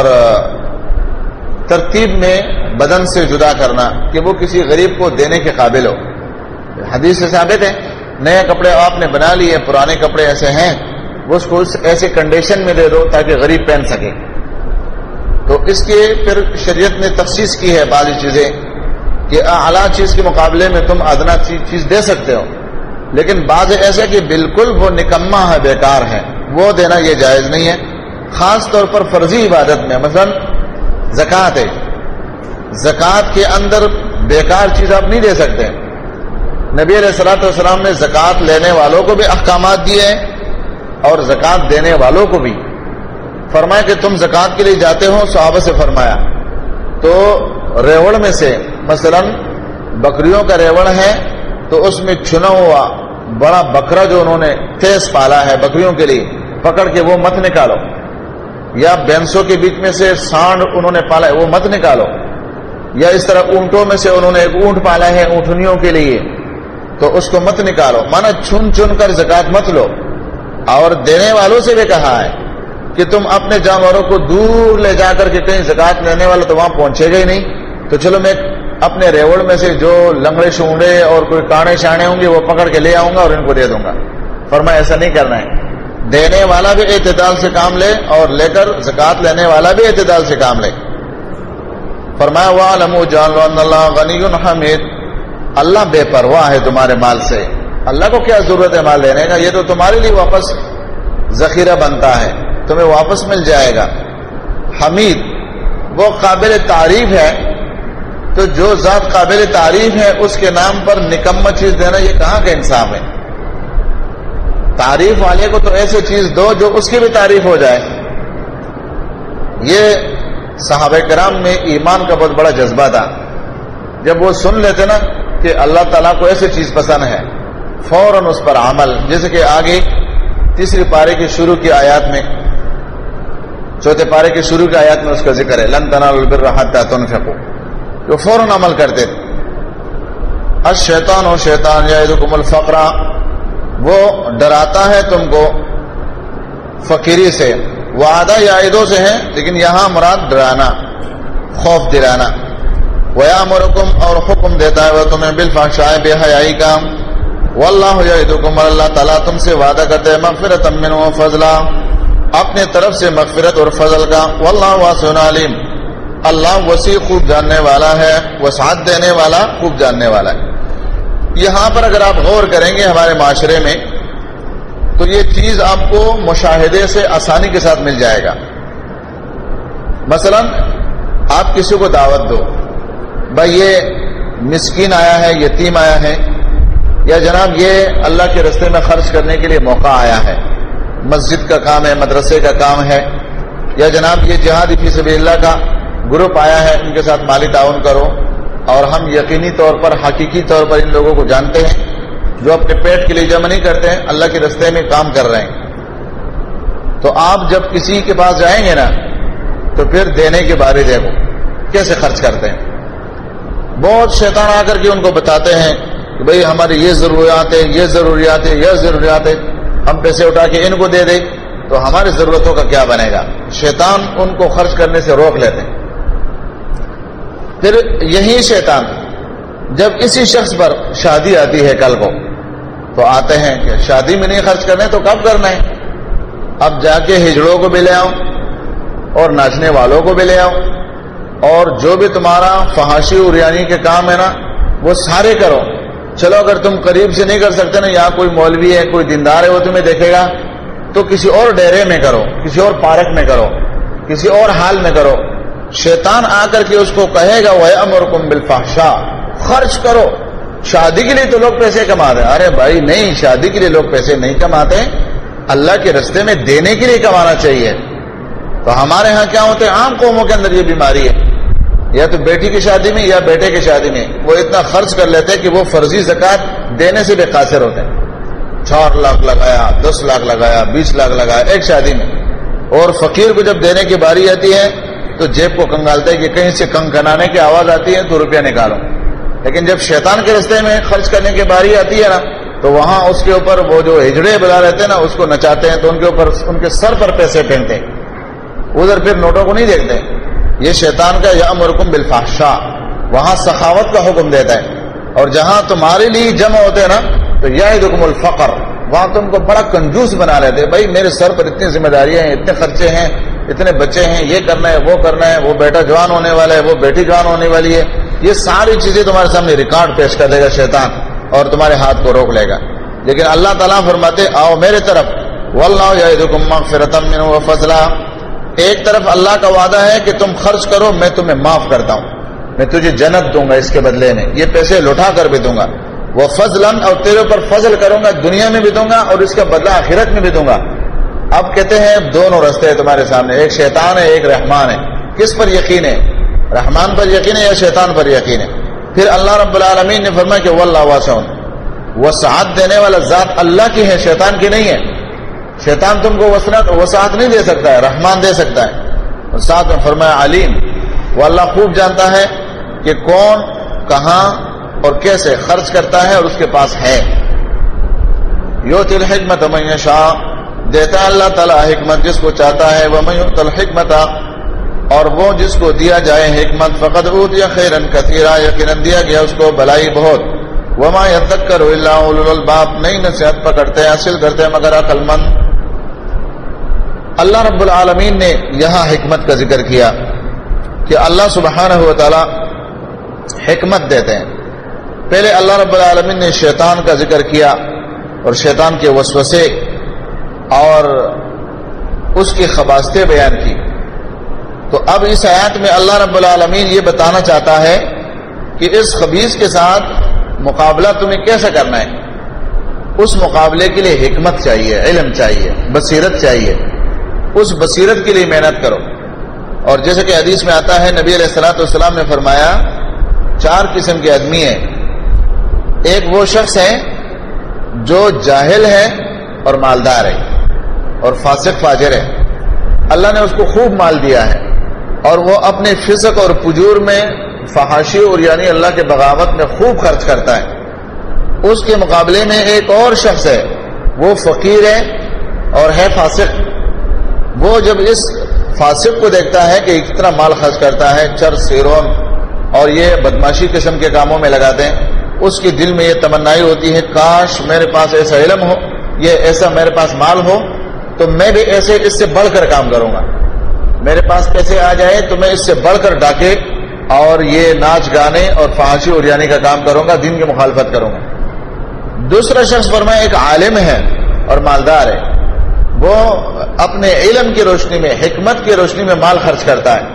ترتیب میں بدن سے جدا کرنا کہ وہ کسی غریب کو دینے کے قابل ہو. حدیث سے ثابت ہے نئے کپڑے آپ نے بنا لیے، پرانے کپڑے ایسے ہیں وہ اس کو ایسے کنڈیشن میں دے دو تاکہ غریب پہن سکے. تو اس کے پھر شریعت نے تخصیص کی ہے بعض چیزیں کہ اعلیٰ چیز کے مقابلے میں تم ادنا چیز دے سکتے ہو، لیکن بعض ایسے کہ بالکل وہ نکما ہے، بیکار ہے، وہ دینا یہ جائز نہیں ہے. خاص طور پر فرضی عبادت میں مثلا زکوٰۃ ہے، زکوٰۃ کے اندر بیکار چیز آپ نہیں دے سکتے. نبی علیہ الصلوۃ والسلام نے زکوٰۃ لینے والوں کو بھی احکامات دیے ہیں اور زکوٰۃ دینے والوں کو بھی. فرمایا کہ تم زکوٰۃ کے لیے جاتے ہو، صحابہ سے فرمایا تو ریوڑ میں سے مثلا بکریوں کا ریوڑ ہے تو اس میں چنا ہوا بڑا بکرا جو انہوں نے تیز پالا ہے بکریوں کے لیے پکڑ کے وہ مت نکالو، یا بینسوں کے بیچ میں سے سانڈ انہوں نے پالا ہے وہ مت نکالو، یا اس طرح اونٹوں میں سے انہوں نے ایک اونٹ پالا ہے اونٹنیوں کے لیے تو اس کو مت نکالو. مانا چن چن کر زکوٰۃ مت لو. اور دینے والوں سے بھی کہا ہے کہ تم اپنے جانوروں کو دور لے جا کر کے کہیں زکوٰۃ لینے والا تو وہاں پہنچے گا ہی نہیں، تو چلو میں اپنے ریوڑ میں سے جو لنگڑے شونڈے اور کوئی کاڑے شانے ہوں گے وہ پکڑ کے لے آؤں گا اور ان کو دے دوں گا. فرمایا ایسا نہیں کرنا ہے. دینے والا بھی اعتدال سے کام لے اور لے کر زکوٰۃ لینے والا بھی اعتدال سے کام لے. فرمایا وَاعْلَمُوا جان لو ان اللہ غنی حمید، اللہ بے پرواہ ہے تمہارے مال سے. اللہ کو کیا ضرورت ہے مال دینے کا، یہ تو تمہارے لیے واپس ذخیرہ بنتا ہے، تمہیں واپس مل جائے گا. حمید وہ قابل تعریف ہے، تو جو ذات قابل تعریف ہے اس کے نام پر نکما چیز دینا یہ کہاں کا انصاف ہے؟ تعریف والے کو تو ایسی چیز دو جو اس کی بھی تعریف ہو جائے. یہ صحابہ کرام میں ایمان کا بہت بڑا جذبہ تھا. جب وہ سن لیتے نا کہ اللہ تعالیٰ کو ایسی چیز پسند ہے فوراً اس پر عمل. جیسے کہ آگے تیسری پارے کی شروع کی آیات میں، چوتھے پارے کی شروع کی آیات میں اس کا ذکر ہے لن تنالوا البر حتی تنفقوا، جو فوراً عمل کرتے تھے. الشیطان و شیطان یعدکم الفقر، وہ ڈراتا ہے تم کو فقیری سے. وعدہ یعدوں سے ہے لیکن یہاں مراد ڈرانا، خوف دلانا. ویامرکم اور حکم دیتا ہے وہ تمہیں بالفحشاء بے حیائی کا، واللہ یعدکم، اللہ تعالیٰ تم سے وعدہ کرتے ہیں مغفرۃ منہ و فضلا، اپنے طرف سے مغفرت اور فضل کا، واللہ واسع علیم، اللہ وسیع خوب جاننے والا ہے، وسعت دینے والا خوب جاننے والا ہے۔ یہاں پر اگر آپ غور کریں گے ہمارے معاشرے میں تو یہ چیز آپ کو مشاہدے سے آسانی کے ساتھ مل جائے گا۔ مثلا آپ کسی کو دعوت دو، بھائی یہ مسکین آیا ہے، یتیم آیا ہے، یا جناب یہ اللہ کے راستے میں خرچ کرنے کے لیے موقع آیا ہے، مسجد کا کام ہے، مدرسے کا کام ہے، یا جناب یہ جہاد فی سبیل اللہ کا گروپ آیا ہے، ان کے ساتھ مالی تعاون کرو۔ اور ہم یقینی طور پر، حقیقی طور پر ان لوگوں کو جانتے ہیں جو اپنے پیٹ کے لیے جمع نہیں کرتے ہیں، اللہ کے راستے میں کام کر رہے ہیں۔ تو آپ جب کسی کے پاس جائیں گے نا تو پھر دینے کے بارے دیکھو کیسے خرچ کرتے ہیں۔ بہت شیطان آ کر کے ان کو بتاتے ہیں کہ بھئی ہماری یہ ضروریات ہے، یہ ضروریات ہے، یہ ضروریات ہے، ہم پیسے اٹھا کے ان کو دے دیں تو ہماری ضرورتوں کا کیا بنے گا؟ شیطان ان کو خرچ کرنے سے روک لیتے ہیں۔ پھر یہی شیطان جب اسی شخص پر شادی آتی ہے کل کو تو آتے ہیں کہ شادی میں نہیں خرچ کرنے تو کب کرنا ہے؟ اب جا کے ہجڑوں کو بھی لے آؤ اور ناچنے والوں کو بھی لے آؤ، اور جو بھی تمہارا فحاشی اریانی کے کام ہے نا وہ سارے کرو۔ چلو اگر تم قریب سے نہیں کر سکتے نا، یہاں کوئی مولوی ہے، کوئی دیندار ہے، وہ تمہیں دیکھے گا تو کسی اور ڈیرے میں کرو، کسی اور پارک میں کرو، کسی اور حال میں کرو۔ شیطان آ کر کے اس کو کہے گا وَيَأْمُرُكُمْ بِالْفَحْشَاءِ، خرچ کرو۔ شادی کے لیے تو لوگ پیسے کماتے ہیں، ارے بھائی نہیں، شادی کے لیے لوگ پیسے نہیں کماتے، اللہ کے راستے میں دینے کے لیے کمانا چاہیے۔ تو ہمارے ہاں کیا ہوتے ہیں، عام قوموں کے اندر یہ بیماری ہے، یا تو بیٹی کی شادی میں یا بیٹے کی شادی میں وہ اتنا خرچ کر لیتے ہیں کہ وہ فرضی زکوٰۃ دینے سے بے قاصر ہوتے ہیں۔ 4 لاکھ لگایا، 10 لاکھ لگایا، 20 لاکھ لگایا ایک شادی میں، اور فقیر کو جب دینے کی باری آتی ہے تو جیب کو کنگالتے ہیں کہ کہیں سے کنکنانے کی آواز آتی ہے تو روپیہ نکالو۔ لیکن جب شیطان کے راستے میں خرچ کرنے کی باری آتی ہے نا تو وہاں اس کے اوپر وہ جو ہجڑے بلا رہتے ہیں نا اس کو نچاتے ہیں، تو ان کے اوپر، ان کے سر پر پیسے پھینکتے ہیں، ادھر پھر نوٹوں کو نہیں دیکھتے۔ یہ شیطان کا یأمرکم بالفحشاء، وہاں سخاوت کا حکم دیتا ہے، اور جہاں تمہارے لیے جمع ہوتے ہیں نا تو یعدکم الفقر، وہاں تم کو بڑا کنجوس بنا لیتے ہیں۔ بھائی میرے سر پر اتنی ذمہ داریاں ہیں، اتنے خرچے ہیں، اتنے بچے ہیں، یہ کرنا ہے، وہ کرنا ہے، وہ بیٹا جوان ہونے والا ہے، وہ بیٹی جوان ہونے والی ہے، یہ ساری چیزیں تمہارے سامنے ریکارڈ پیش کر دے گا شیطان، اور تمہارے ہاتھ کو روک لے گا۔ لیکن اللہ تعالیٰ فرماتے آؤ میرے طرف، واللہ یعدکم مغفرۃ منہ وفضلا، ایک طرف اللہ کا وعدہ ہے کہ تم خرچ کرو میں تمہیں معاف کرتا ہوں، میں تجھے جنت دوں گا اس کے بدلے میں، یہ پیسے لوٹا کر بھی دوں گا، وفضلا، اور تیرے اوپر فضل کروں گا، دنیا میں بھی دوں گا اور اس کا بدلہ آخرت میں بھی دوں گا۔ اب کہتے ہیں دونوں راستے ہیں تمہارے سامنے، ایک شیطان ہے ایک رحمان ہے، کس پر یقین ہے؟ رحمان پر یقین ہے یا شیطان پر یقین ہے؟ پھر اللہ رب العالمین نے فرمایا کہ واللہ واسع، وسعت دینے والا ذات اللہ کی ہے، شیطان کی نہیں ہے۔ شیطان تم کو وسعت نہیں دے سکتا ہے، رحمان دے سکتا ہے۔ اور ساتھ میں فرمایا علیم، وہ اللہ خوب جانتا ہے کہ کون کہاں اور کیسے خرچ کرتا ہے اور اس کے پاس ہے۔ یؤتی الحکمت من یشاء، دیتا ہے اللہ تعالیٰ حکمت جس کو چاہتا ہے، ومن یؤت الحکمت، اور وہ جس کو دیا جائے حکمت، فقد اوتی خیرا کثیرا، یقیناً دیا گیا اس کو بھلائی بہت، وما یذکر الا اولو الالباب، نئی نصیحت پکڑتے ہیں حاصل کرتے ہیں مگر عقل مند۔ اللہ رب العالمین نے یہاں حکمت کا ذکر کیا کہ اللہ سبحانہ و تعالی حکمت دیتے ہیں۔ پہلے اللہ رب العالمین نے شیطان کا ذکر کیا اور شیطان کے وسوسے اور اس کی خباستیں بیان کی، تو اب اس آیات میں اللہ رب العالمین یہ بتانا چاہتا ہے کہ اس خبیث کے ساتھ مقابلہ تمہیں کیسا کرنا ہے۔ اس مقابلے کے لیے حکمت چاہیے، علم چاہیے، بصیرت چاہیے، اس بصیرت کے لیے محنت کرو۔ اور جیسے کہ حدیث میں آتا ہے نبی علیہ الصلوۃ والسلام نے فرمایا 4 قسم کے آدمی ہیں، ایک وہ شخص ہے جو جاہل ہے اور مالدار ہے اور فاسق فاجر ہے، اللہ نے اس کو خوب مال دیا ہے اور وہ اپنے فسق اور فجور میں، فحاشی اور یعنی اللہ کے بغاوت میں خوب خرچ کرتا ہے۔ اس کے مقابلے میں ایک اور شخص ہے، وہ فقیر ہے اور ہے فاسق۔ وہ جب اس فاسق کو دیکھتا ہے کہ اتنا مال خرچ کرتا ہے، چرس سیرون اور یہ بدماشی قسم کے کاموں میں لگاتے ہیں، اس کے دل میں یہ تمنائی ہوتی ہے کاش میرے پاس ایسا علم ہو، یہ ایسا میرے پاس مال ہو تو میں بھی ایسے اس سے بڑھ کر کام کروں گا، میرے پاس پیسے آ جائے تو میں اس سے بڑھ کر ڈاکے اور یہ ناچ گانے اور فحاشی اریانی کا کام کروں گا، دین کی مخالفت کروں گا۔ دوسرا شخص فرمایا ایک عالم ہے اور مالدار ہے، وہ اپنے علم کی روشنی میں، حکمت کی روشنی میں مال خرچ کرتا ہے۔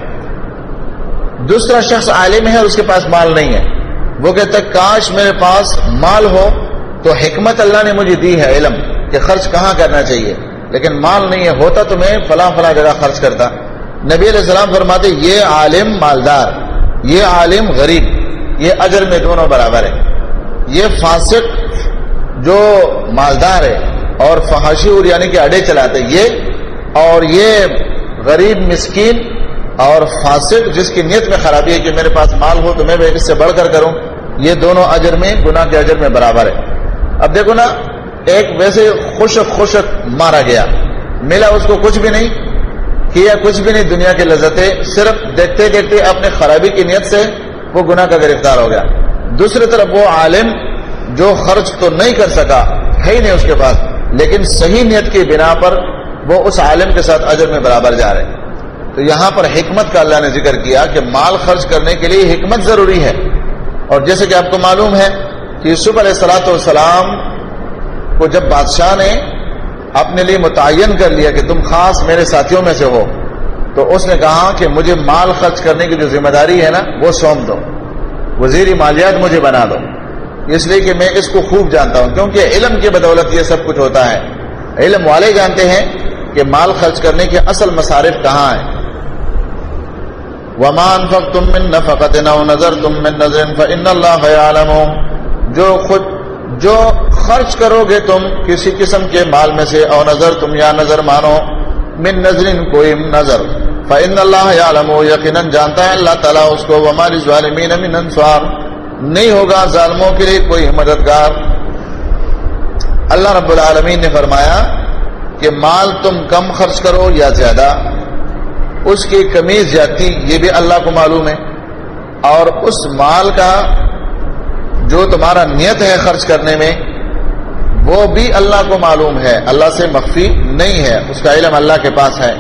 دوسرا شخص عالم ہے اور اس کے پاس مال نہیں ہے، وہ کہتا ہے کاش میرے پاس مال ہو تو حکمت اللہ نے مجھے دی ہے علم کہ خرچ کہاں کرنا چاہیے، لیکن مال نہیں ہے، ہوتا تو میں فلاں فلاں جگہ خرچ کرتا۔ نبی علیہ السلام فرماتے یہ عالم مالدار، یہ عالم غریب، یہ اجر میں دونوں برابر ہے۔ یہ فاسق جو مالدار ہے اور فحاشی اریانی کے اڈے چلاتے یہ، اور یہ غریب مسکین اور فاسق جس کی نیت میں خرابی ہے کہ میرے پاس مال ہو تو میں بھی اس سے بڑھ کر کروں، یہ دونوں اجر میں، گناہ کے اجر میں برابر ہے۔ اب دیکھو نا، ایک ویسے خشک مارا گیا، ملا اس کو کچھ بھی نہیں، کیا کچھ بھی نہیں، دنیا کی لذتیں صرف دیکھتے دیکھتے اپنے خرابی کی نیت سے وہ گناہ کا گرفتار ہو گیا۔ دوسری طرف وہ عالم جو خرچ تو نہیں کر سکا، ہے ہی نہیں اس کے پاس، لیکن صحیح نیت کی بنا پر وہ اس عالم کے ساتھ اجر میں برابر جا رہے۔ تو یہاں پر حکمت کا اللہ نے ذکر کیا کہ مال خرچ کرنے کے لیے حکمت ضروری ہے۔ اور جیسے کہ آپ کو معلوم ہے کہ یوسف علیہ الصلوۃ والسلام کو جب بادشاہ نے اپنے لیے متعین کر لیا کہ تم خاص میرے ساتھیوں میں سے ہو، تو اس نے کہا کہ مجھے مال خرچ کرنے کی جو ذمہ داری ہے نا وہ سونپ دو، وزیر مالیات مجھے بنا دو، اس لیے کہ میں اس کو خوب جانتا ہوں، کیونکہ علم کی بدولت یہ سب کچھ ہوتا ہے۔ علم والے جانتے ہیں کہ مال خرچ کرنے کے اصل مصارف کہاں ہیں۔ وَمَا أَنفَقْتُم مِّن نَّفَقَةٍ أَوْ نَذَرْتُم مِّن نَّذْرٍ فَإِنَّ اللَّهَ يَعْلَمُ، جو خرچ کرو گے تم کسی قسم کے مال میں سے، او نظر تم یا نظر مانو، من نظر کوئی نظر، فإن اللہ یعلم، یقیناً جانتا ہے اللہ تعالیٰ اس کو، وما للظالمین من انصار، نہیں ہوگا ظالموں کے لیے کوئی مددگار۔ اللہ رب العالمین نے فرمایا کہ مال تم کم خرچ کرو یا زیادہ، اس کی کمی زیادتی یہ بھی اللہ کو معلوم ہے، اور اس مال کا جو تمہارا نیت ہے خرچ کرنے میں وہ بھی اللہ کو معلوم ہے، اللہ سے مخفی نہیں ہے، اس کا علم اللہ کے پاس ہے۔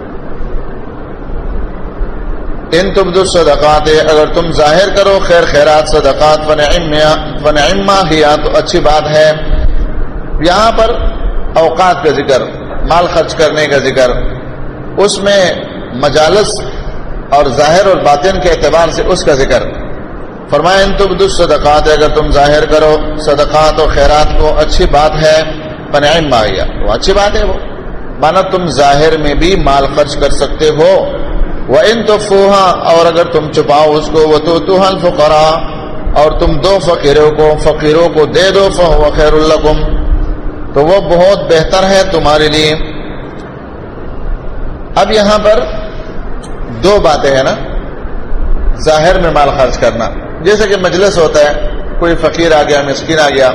ان تبدوا الصدقات، اگر تم ظاہر کرو خیر خیرات صدقات، فنعما ہی، تو اچھی بات ہے۔ یہاں پر اوقات کا ذکر، مال خرچ کرنے کا ذکر، اس میں مجالس اور ظاہر اور باطن کے اعتبار سے اس کا ذکر فرمایا۔ ان تبدوا الصدقات، اگر تم ظاہر کرو صدقات و خیرات کو، اچھی بات ہے، فنعما ہی، وہ اچھی بات ہے، وہ مانا تم ظاہر میں بھی مال خرچ کر سکتے ہو۔ وَإِن تُخْفُوهَا، اور اگر تم چھپاؤ اس کو، وَتُؤْتُوهَا الْفُقَرَاءَ، اور تم دو فقیروں کو دے دو، فَهُوَ خَيْرٌ لَكُمْ، تو وہ بہت بہتر ہے تمہارے لیے۔ اب یہاں پر دو باتیں ہیں نا، ظاہر میں مال خرچ کرنا، جیسے کہ مجلس ہوتا ہے، کوئی فقیر آ گیا، مسکین آ گیا،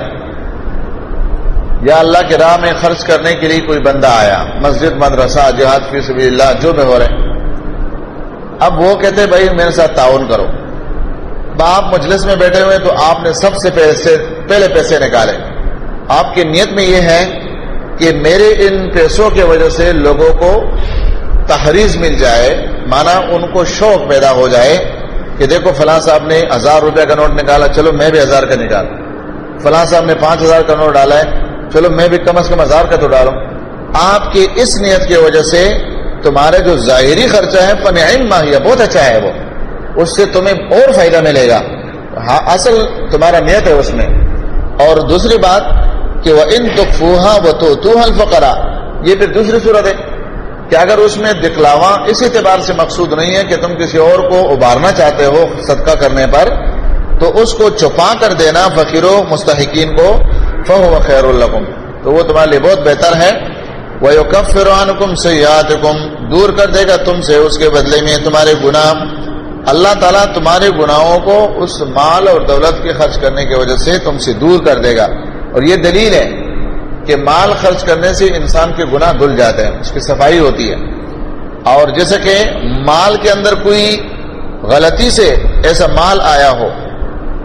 یا اللہ کی راہ میں خرچ کرنے کے لیے کوئی بندہ آیا، مسجد، مدرسہ، جہاد فی سبیل اللہ جو بھی ہو رہے، اب وہ کہتے بھائی میرے ساتھ تعاون کرو۔ آپ مجلس میں بیٹھے ہوئے تو آپ نے سب سے پہلے پیسے نکالے، آپ کی نیت میں یہ ہے کہ میرے ان پیسوں کی وجہ سے لوگوں کو تحریض مل جائے، مانا ان کو شوق پیدا ہو جائے کہ دیکھو فلاں صاحب نے 1000 روپے کا نوٹ نکالا، چلو میں بھی 1000 کا نکال، فلاں صاحب نے 5000 کا نوٹ ڈالا ہے، چلو میں بھی کم از کم 1000 کا تو ڈالوں۔ آپ کی اس نیت کی وجہ سے تمہارے جو ظاہری خرچہ ہے فنعم ما ہی، بہت اچھا ہے وہ، اس سے تمہیں اور فائدہ ملے گا، ہاں اصل تمہارا نیت ہے اس میں۔ اور دوسری بات کہ وَإِن تُخْفُوهَا وَتُؤْتُوهَا الْفُقَرَاءَ، یہ پھر دوسری صورت ہے کہ اگر اس میں دکھلاوا اس اعتبار سے مقصود نہیں ہے کہ تم کسی اور کو ابھارنا چاہتے ہو صدقہ کرنے پر، تو اس کو چھپا کر دینا فقیروں مستحقین کو، فَهُوَ خَيْرٌ لَكُمْ، تو وہ تمہارے لیے بہت بہتر ہے۔ وَيُكَفِّرُ عَنْكُمْ سَيِّئَاتِكُمْ، دور کر دے گا تم سے اس کے بدلے میں تمہارے گناہ، اللہ تعالیٰ تمہارے گناہوں کو اس مال اور دولت کے خرچ کرنے کی وجہ سے تم سے دور کر دے گا۔ اور یہ دلیل ہے کہ مال خرچ کرنے سے انسان کے گناہ دھل جاتے ہیں، اس کی صفائی ہوتی ہے۔ اور جیسے کہ مال کے اندر کوئی غلطی سے ایسا مال آیا ہو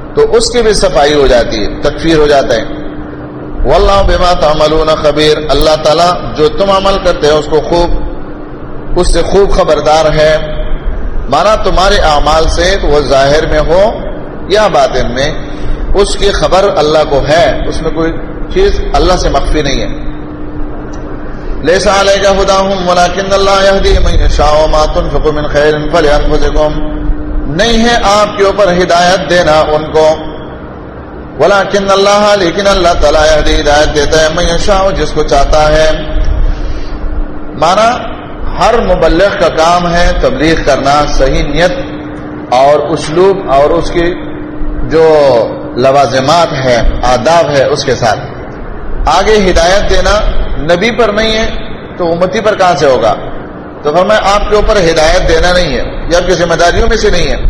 تو اس کی بھی صفائی ہو جاتی ہے، تکفیر ہو جاتا ہے۔ واللہ بما تعملون خبیر، اللہ تعالیٰ جو تم عمل کرتے ہو اس کو اس سے خوب خبردار ہے۔ مانا تمہارے اعمال سے وہ ظاہر میں ہو یا باطن میں، اس کی خبر اللہ کو ہے، اس میں کوئی چیز اللہ سے مخفی نہیں ہے۔ لیس علیک ھداھم ولکن اللہ یہدی من یشاء وما تنفقوا من خیر فلانفسکم، نہیں ہے آپ کے اوپر ہدایت دینا ان کو، ولکن اللہ، لیکن اللہ تعالیٰ یہدی ہدایت دیتا ہے من یشاء، جس کو چاہتا ہے۔ مانا ہر مبلغ کا کام ہے تبلیغ کرنا، صحیح نیت اور اسلوب اور اس کی جو لوازمات ہے، آداب ہے، اس کے ساتھ۔ آگے ہدایت دینا نبی پر نہیں ہے تو امتی پر کہاں سے ہوگا؟ تو فرمایا آپ کے اوپر ہدایت دینا نہیں ہے، یہ آپ کی ذمہ داریوں میں سے نہیں ہے۔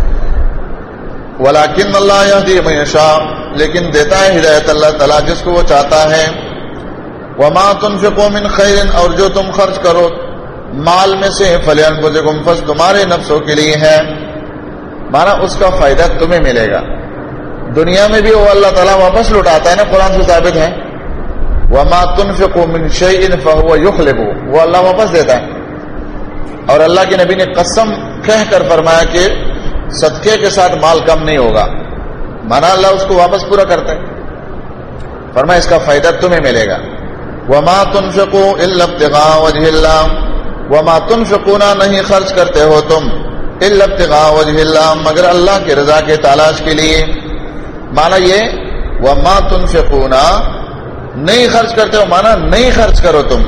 ولیکن اللہ یہدی من یشاء، لیکن دیتا ہے ہدایت اللہ تعالیٰ جس کو وہ چاہتا ہے۔ وما تنفقوا من خیر، اور جو تم خرچ کرو مال میں سے، فلانفسکم، بس تمہارے نفسوں کے لیے ہے، مانا اس کا فائدہ تمہیں ملے گا۔ دنیا میں بھی وہ اللہ تعالیٰ واپس لوٹاتا ہے نا، قرآن سے ثابت ہے۔ وما تنفقوا من شیء فهو یخلفہ، وہ اللہ واپس دیتا ہے۔ اور اللہ کے نبی نے قسم کہہ کر فرمایا کہ صدقے کے ساتھ مال کم نہیں ہوگا، مانا اللہ اس کو واپس پورا کرتا ہے۔ فرمایا اس کا فائدہ تمہیں ملے گا۔ وما تنفقوا الا ابتغاء وجہ اللہ، وما تنفقون، نہیں خرچ کرتے ہو تم، الا ابتغاء وجہ اللہ، مگر اللہ کی رضا کے تلاش کے لیے۔ مانا یہ وما تنفقون، نہیں خرچ کرتے ہو، مانا نہیں خرچ کرو تم،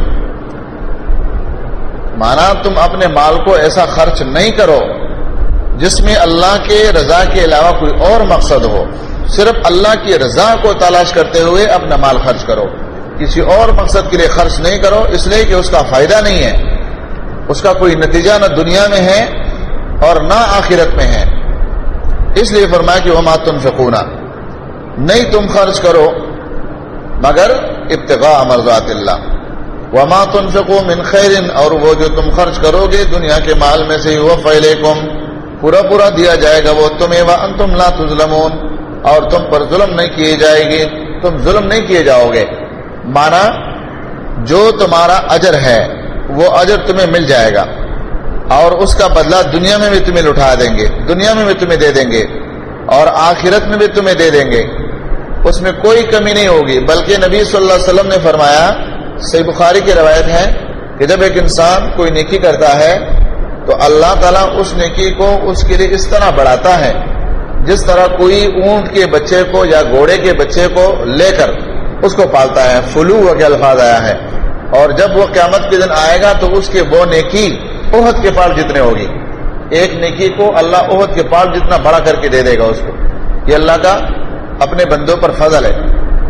مانا تم اپنے مال کو ایسا خرچ نہیں کرو جس میں اللہ کے رضا کے علاوہ کوئی اور مقصد ہو، صرف اللہ کی رضا کو تلاش کرتے ہوئے اپنا مال خرچ کرو، کسی اور مقصد کے لیے خرچ نہیں کرو، اس لیے کہ اس کا فائدہ نہیں ہے، اس کا کوئی نتیجہ نہ دنیا میں ہے اور نہ آخرت میں ہے۔ اس لیے فرمایا کہ وما تنفقون، نہیں تم خرچ کرو مگر ابتغاء مرضات اللہ۔ وما تنفقوا من خیر، اور وہ جو تم خرچ کرو گے دنیا کے مال میں سے، یوفی الیکم، پورا پورا دیا جائے گا وہ تمہیں، وانتم لا تظلمون، اور تم پر ظلم نہیں کیے جائے گی، تم ظلم نہیں کیے جاؤ گے۔ مانا جو تمہارا اجر ہے وہ اجر تمہیں مل جائے گا، اور اس کا بدلہ دنیا میں بھی تمہیں لوٹا دیں گے، دنیا میں بھی تمہیں دے دیں گے، اور آخرت میں بھی تمہیں دے دیں گے، اس میں کوئی کمی نہیں ہوگی۔ بلکہ نبی صلی اللہ علیہ وسلم نے فرمایا، صحیح بخاری کی روایت ہے کہ جب ایک انسان کوئی نیکی کرتا ہے تو اللہ تعالیٰ اس نیکی کو اس کے لیے اس طرح بڑھاتا ہے جس طرح کوئی اونٹ کے بچے کو یا گھوڑے کے بچے کو لے کر اس کو پالتا ہے، فلو کے الفاظ آیا ہے۔ اور جب وہ قیامت کے دن آئے گا تو اس کے وہ نیکی احد کے پہاڑ جتنے ہوگی، ایک نیکی کو اللہ احد کے پہاڑ جتنا بڑا کر کے دے دے گا اس کو۔ یہ اللہ کا اپنے بندوں پر فضل ہے۔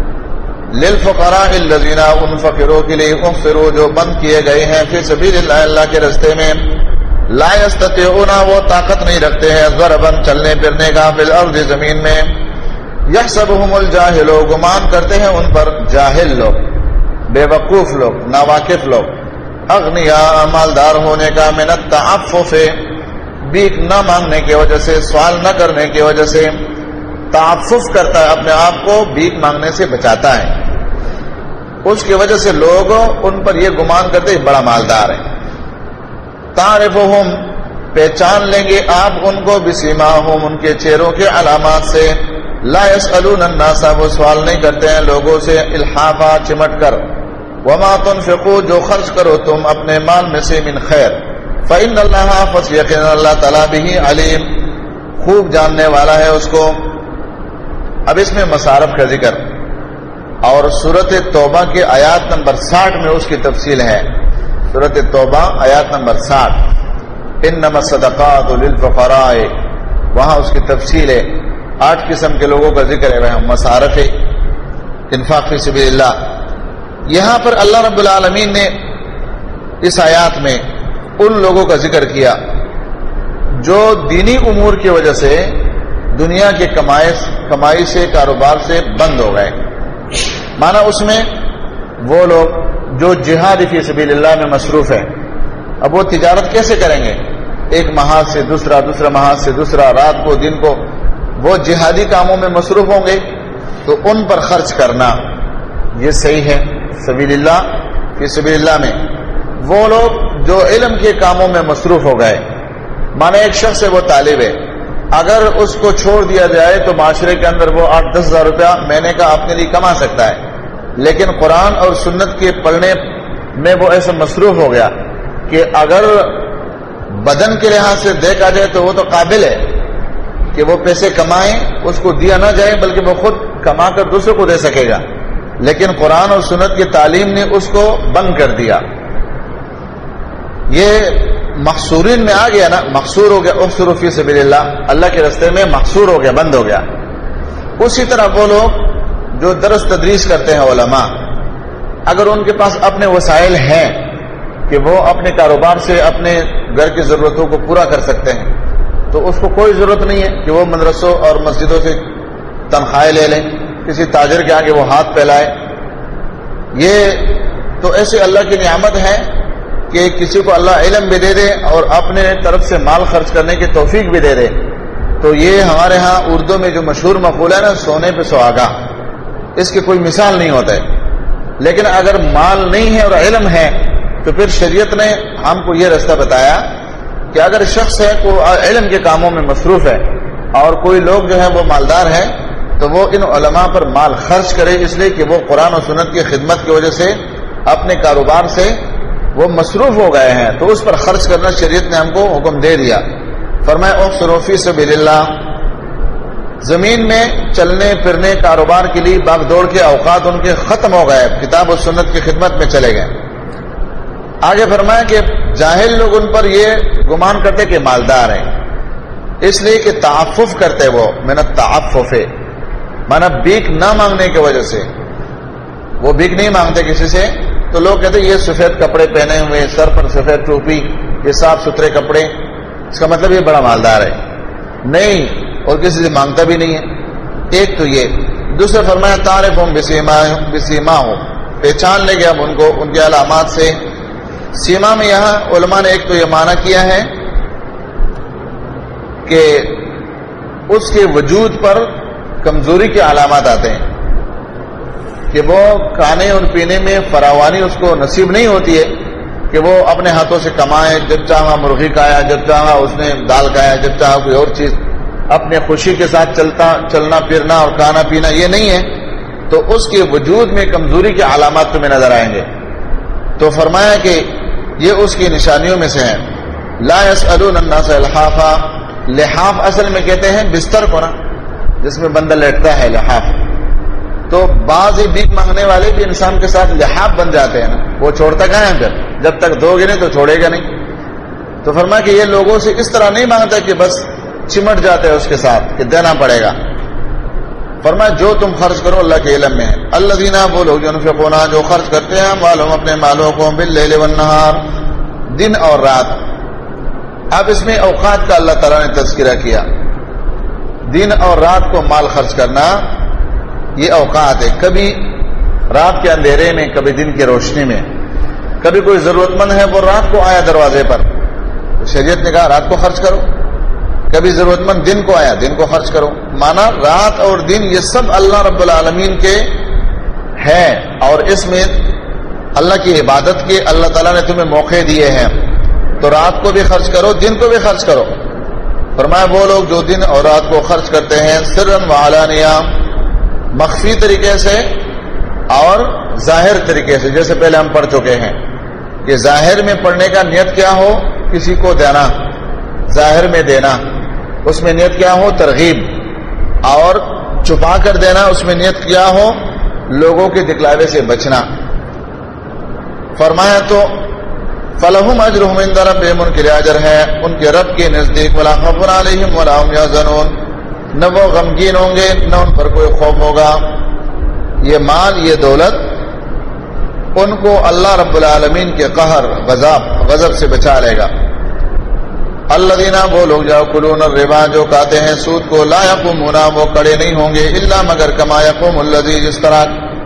للفقراء الذین، ان فقیروں کے لیے، احصروا، جو بند کیے گئے ہیں، فی سبیل اللہ، اللہ کے راستے میں، لا یستطیعون، وہ طاقت نہیں رکھتے ہیں، ضربا، چلنے پھرنے کا، فی الارض، زمین میں، یحسبهم الجاہل، گمان کرتے ہیں ان پر جاہل لوگ، بے وقوف لوگ، ناواقف لوگ، اغنیاء، مالدار ہونے کا، من التعفف، بھیک نہ مانگنے کی وجہ سے، سوال نہ کرنے کی وجہ سے، تعفف کرتا ہے، اپنے آپ کو بھیک مانگنے سے بچاتا ہے، اس کی وجہ سے لوگ ان پر یہ گمان کرتے ہیں بڑا مالدار ہے۔ تعرفهم، پہچان لیں گے آپ ان کو، بسیماہم، ان کے چہروں کے علامات سے، لا يسألون الناس، وہ سوال نہیں کرتے ہیں لوگوں سے الحافا، چمٹ کر۔ وما تنفقوا، جو خرچ کرو تم اپنے مال میں سے، من خیر، فإن اللہ، پس یقین اللہ تعالیٰ بھی علیم، خوب جاننے والا ہے اس کو۔ اب اس میں مصارف کا ذکر اور سورۃ توبہ کے آیات نمبر 60 میں اس کی تفصیل ہے۔ سورۃ توبہ آیات نمبر 60، انما الصدقات للفقراء، وہاں اس کی تفصیل ہے، 8 قسم کے لوگوں کا ذکر ہے، مصارف، انفاق فی سبیل اللہ۔ یہاں پر اللہ رب العالمین نے اس آیات میں ان لوگوں کا ذکر کیا جو دینی امور کی وجہ سے دنیا کے کمائی سے، کاروبار سے بند ہو گئے۔ مانا اس میں وہ لوگ جو جہاد فی سبیل اللہ میں مصروف ہیں، اب وہ تجارت کیسے کریں گے؟ ایک محاذ سے دوسرا، دوسرا محاذ سے دوسرا، رات کو دن کو وہ جہادی کاموں میں مصروف ہوں گے تو ان پر خرچ کرنا یہ صحیح ہے. سبیل اللہ فی سبیل اللہ میں وہ لوگ جو علم کے کاموں میں مصروف ہو گئے، مانا ایک شخص ہے وہ طالب ہے، اگر اس کو چھوڑ دیا جائے تو معاشرے کے اندر وہ 8-10 ہزار روپیہ مہینے کا اپنے لیے کما سکتا ہے، لیکن قرآن اور سنت کے پڑھنے میں وہ ایسا مصروف ہو گیا کہ اگر بدن کے لحاظ سے دیکھا جائے تو وہ تو قابل ہے کہ وہ پیسے کمائیں، اس کو دیا نہ جائے بلکہ وہ خود کما کر دوسروں کو دے سکے گا، لیکن قرآن اور سنت کی تعلیم نے اس کو بند کر دیا. یہ محصورین میں آ گیا نا، محصور ہو گیا. احصروا فی سبیل اللہ، اللہ کے راستے میں محصور ہو گیا، بند ہو گیا. اسی طرح وہ لوگ جو درس تدریس کرتے ہیں علماء، اگر ان کے پاس اپنے وسائل ہیں کہ وہ اپنے کاروبار سے اپنے گھر کی ضرورتوں کو پورا کر سکتے ہیں تو اس کو کوئی ضرورت نہیں ہے کہ وہ مدرسوں اور مسجدوں سے تنخواہیں لے لیں، کسی تاجر کے آگے وہ ہاتھ پھیلائے. یہ تو ایسے اللہ کی نعمت ہے کہ کسی کو اللہ علم بھی دے دے اور اپنے طرف سے مال خرچ کرنے کی توفیق بھی دے دے. تو یہ ہمارے ہاں اردو میں جو مشہور مقولہ ہے نا، سونے پہ سہاگا، اس کی کوئی مثال نہیں ہوتا ہے. لیکن اگر مال نہیں ہے اور علم ہے تو پھر شریعت نے ہم کو یہ راستہ بتایا کہ اگر شخص ہے کو علم کے کاموں میں مصروف ہے اور کوئی لوگ جو ہے وہ مالدار ہے تو وہ ان علماء پر مال خرچ کرے، اس لیے کہ وہ قرآن و سنت کی خدمت کی وجہ سے اپنے کاروبار سے وہ مصروف ہو گئے ہیں، تو اس پر خرچ کرنا شریعت نے ہم کو حکم دے دیا. فرمایا احصروا فی سبیل اللہ، زمین میں چلنے پھرنے کاروبار کے لیے باغ دوڑ کے اوقات ان کے ختم ہو گئے، کتاب و سنت کی خدمت میں چلے گئے. آگے فرمایا کہ جاہل لوگ ان پر یہ گمان کرتے کہ مالدار ہیں، اس لیے کہ تعفف کرتے، وہ من التعفف مانا بھیک نہ مانگنے کی وجہ سے، وہ بھیک نہیں مانگتے کسی سے، تو لوگ کہتے یہ سفید کپڑے پہنے ہوئے، سر پر سفید ٹوپی، یہ صاف ستھرے کپڑے، اس کا مطلب یہ بڑا مالدار ہے. نہیں، اور کسی سے مانگتا بھی نہیں ہے. ایک تو یہ. دوسرے فرمایا تعرفہم بسیماہم، پہچان لے گے ہم ان کو ان کے علامات سے. سیما میں یہاں علماء نے ایک تو یہ معنی کیا ہے کہ اس کے وجود پر کمزوری کے علامات آتے ہیں کہ وہ کھانے اور پینے میں فراوانی اس کو نصیب نہیں ہوتی ہے کہ وہ اپنے ہاتھوں سے کمائے، جب چاہا مرغی کھایا، جب چاہا اس نے دال کھایا، جب چاہا کوئی اور چیز، اپنے خوشی کے ساتھ چلنا پھرنا اور کھانا پینا یہ نہیں ہے، تو اس کے وجود میں کمزوری کے علامات تمہیں نظر آئیں گے. تو فرمایا کہ یہ اس کی نشانیوں میں سے ہیں. لا يسألون الناس الحافا، لحاف اصل میں کہتے ہیں بستر کو نا، جس میں بندہ لیٹتا ہے، لحاف. تو بعض بھیک مانگنے والے بھی انسان کے ساتھ لحاف بن جاتے ہیں نا، وہ چھوڑتا کہاں ہے پھر، جب تک دو گے نہیں تو چھوڑے گا نہیں. تو فرمایا کہ یہ لوگوں سے اس طرح نہیں مانگتا کہ بس چمٹ جاتے ہیں اس کے ساتھ کہ دینا پڑے گا. فرمایا جو تم خرچ کرو اللہ کے علم میں ہے. الذین، وہ لوگ ينفقون، جو خرچ کرتے ہیں اموالهم، اپنے مالوں کو، باللیل والنہار، دن اور رات. اب اس میں اوقات کا اللہ تعالیٰ نے تذکرہ کیا. دن اور رات کو مال خرچ کرنا یہ اوقات ہے، کبھی رات کے اندھیرے میں، کبھی دن کی روشنی میں. کبھی کوئی ضرورت مند ہے وہ رات کو آیا دروازے پر، شریعت نے کہا رات کو خرچ کرو. کبھی ضرورت مند دن کو آیا، دن کو خرچ کرو. مانا رات اور دن یہ سب اللہ رب العالمین کے ہیں، اور اس میں اللہ کی عبادت کے اللہ تعالیٰ نے تمہیں موقع دیے ہیں، تو رات کو بھی خرچ کرو، دن کو بھی خرچ کرو. فرمایا وہ لوگ جو دن اور رات کو خرچ کرتے ہیں، سرًا وعلانیہ، مخفی طریقے سے اور ظاہر طریقے سے، جیسے پہلے ہم پڑھ چکے ہیں کہ ظاہر میں پڑھنے کا نیت کیا ہو، کسی کو دینا، ظاہر میں دینا، اس میں نیت کیا ہو ترغیب، اور چھپا کر دینا اس میں نیت کیا ہو لوگوں کے دکھلاوے سے بچنا. فرمایا تو فلہم اجرہم عند ربہم، ان کے لیے اجر ہے ان کے رب کے نزدیک، ولا خوف علیہم ولا هم یحزنون، نہ وہ غمگین ہوں گے نہ ان پر کوئی خوف ہوگا. یہ مال، یہ دولت ان کو اللہ رب العالمین کے قہر، غضب سے بچا لے گا. الذین، وہ لوگ یاکلون الربا، جو کھاتے ہیں سود کو، لا یقومون، وہ کھڑے نہیں ہوں گے، الا مگر کما یقوم الذی، جس طرح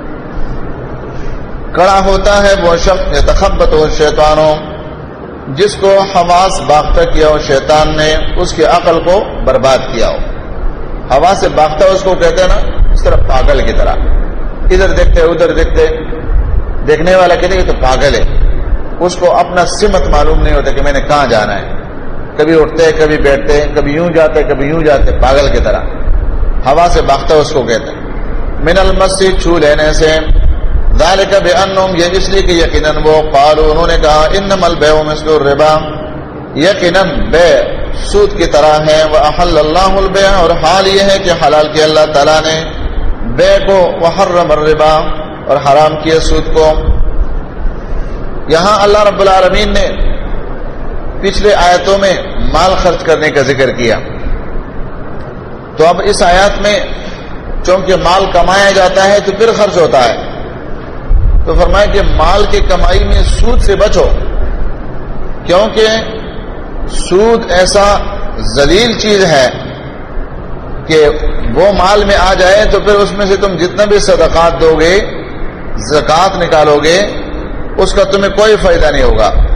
کھڑا ہوتا ہے وہ شخص، یتخبطہ الشیطان، جس کو حواس باختہ کیا ہو شیطان نے، اس کی عقل کو برباد کیا ہو. ہوا سے باغتا اس کو کہتے ہیں نا اس طرح پاگل کی طرح، ادھر دیکھتے ادھر دیکھتے، دیکھنے والا کہتے کہ تو پاگل ہے، اس کو اپنا سمت معلوم نہیں ہوتا کہ میں نے کہاں جانا ہے، کبھی اٹھتے کبھی بیٹھتے، کبھی یوں جاتے کبھی یوں جاتے، پاگل کی طرح ہوا سے باغتا اس کو کہتے ہیں۔ من المس چھو لینے سے، ذالک بانہم یہ اس لیے کہ یقیناً وہ قالوا انہوں نے کہا انما البیع مثل الربا، یقیناً بے سود کی طرح ہے، واحل اللہ البیع اور حال یہ ہے کہ حلال کیا اللہ تعالیٰ نے بے کو، وحرم الربا اور حرام کیا سود کو۔ یہاں اللہ رب العالمین نے پچھلے آیتوں میں مال خرچ کرنے کا ذکر کیا، تو اب اس آیات میں چونکہ مال کمایا جاتا ہے تو پھر خرچ ہوتا ہے، تو فرمایا کہ مال کی کمائی میں سود سے بچو، کیونکہ سود ایسا ذلیل چیز ہے کہ وہ مال میں آ جائے تو پھر اس میں سے تم جتنا بھی صدقات دو گے، زکوٰۃ نکالو گے، اس کا تمہیں کوئی فائدہ نہیں ہوگا۔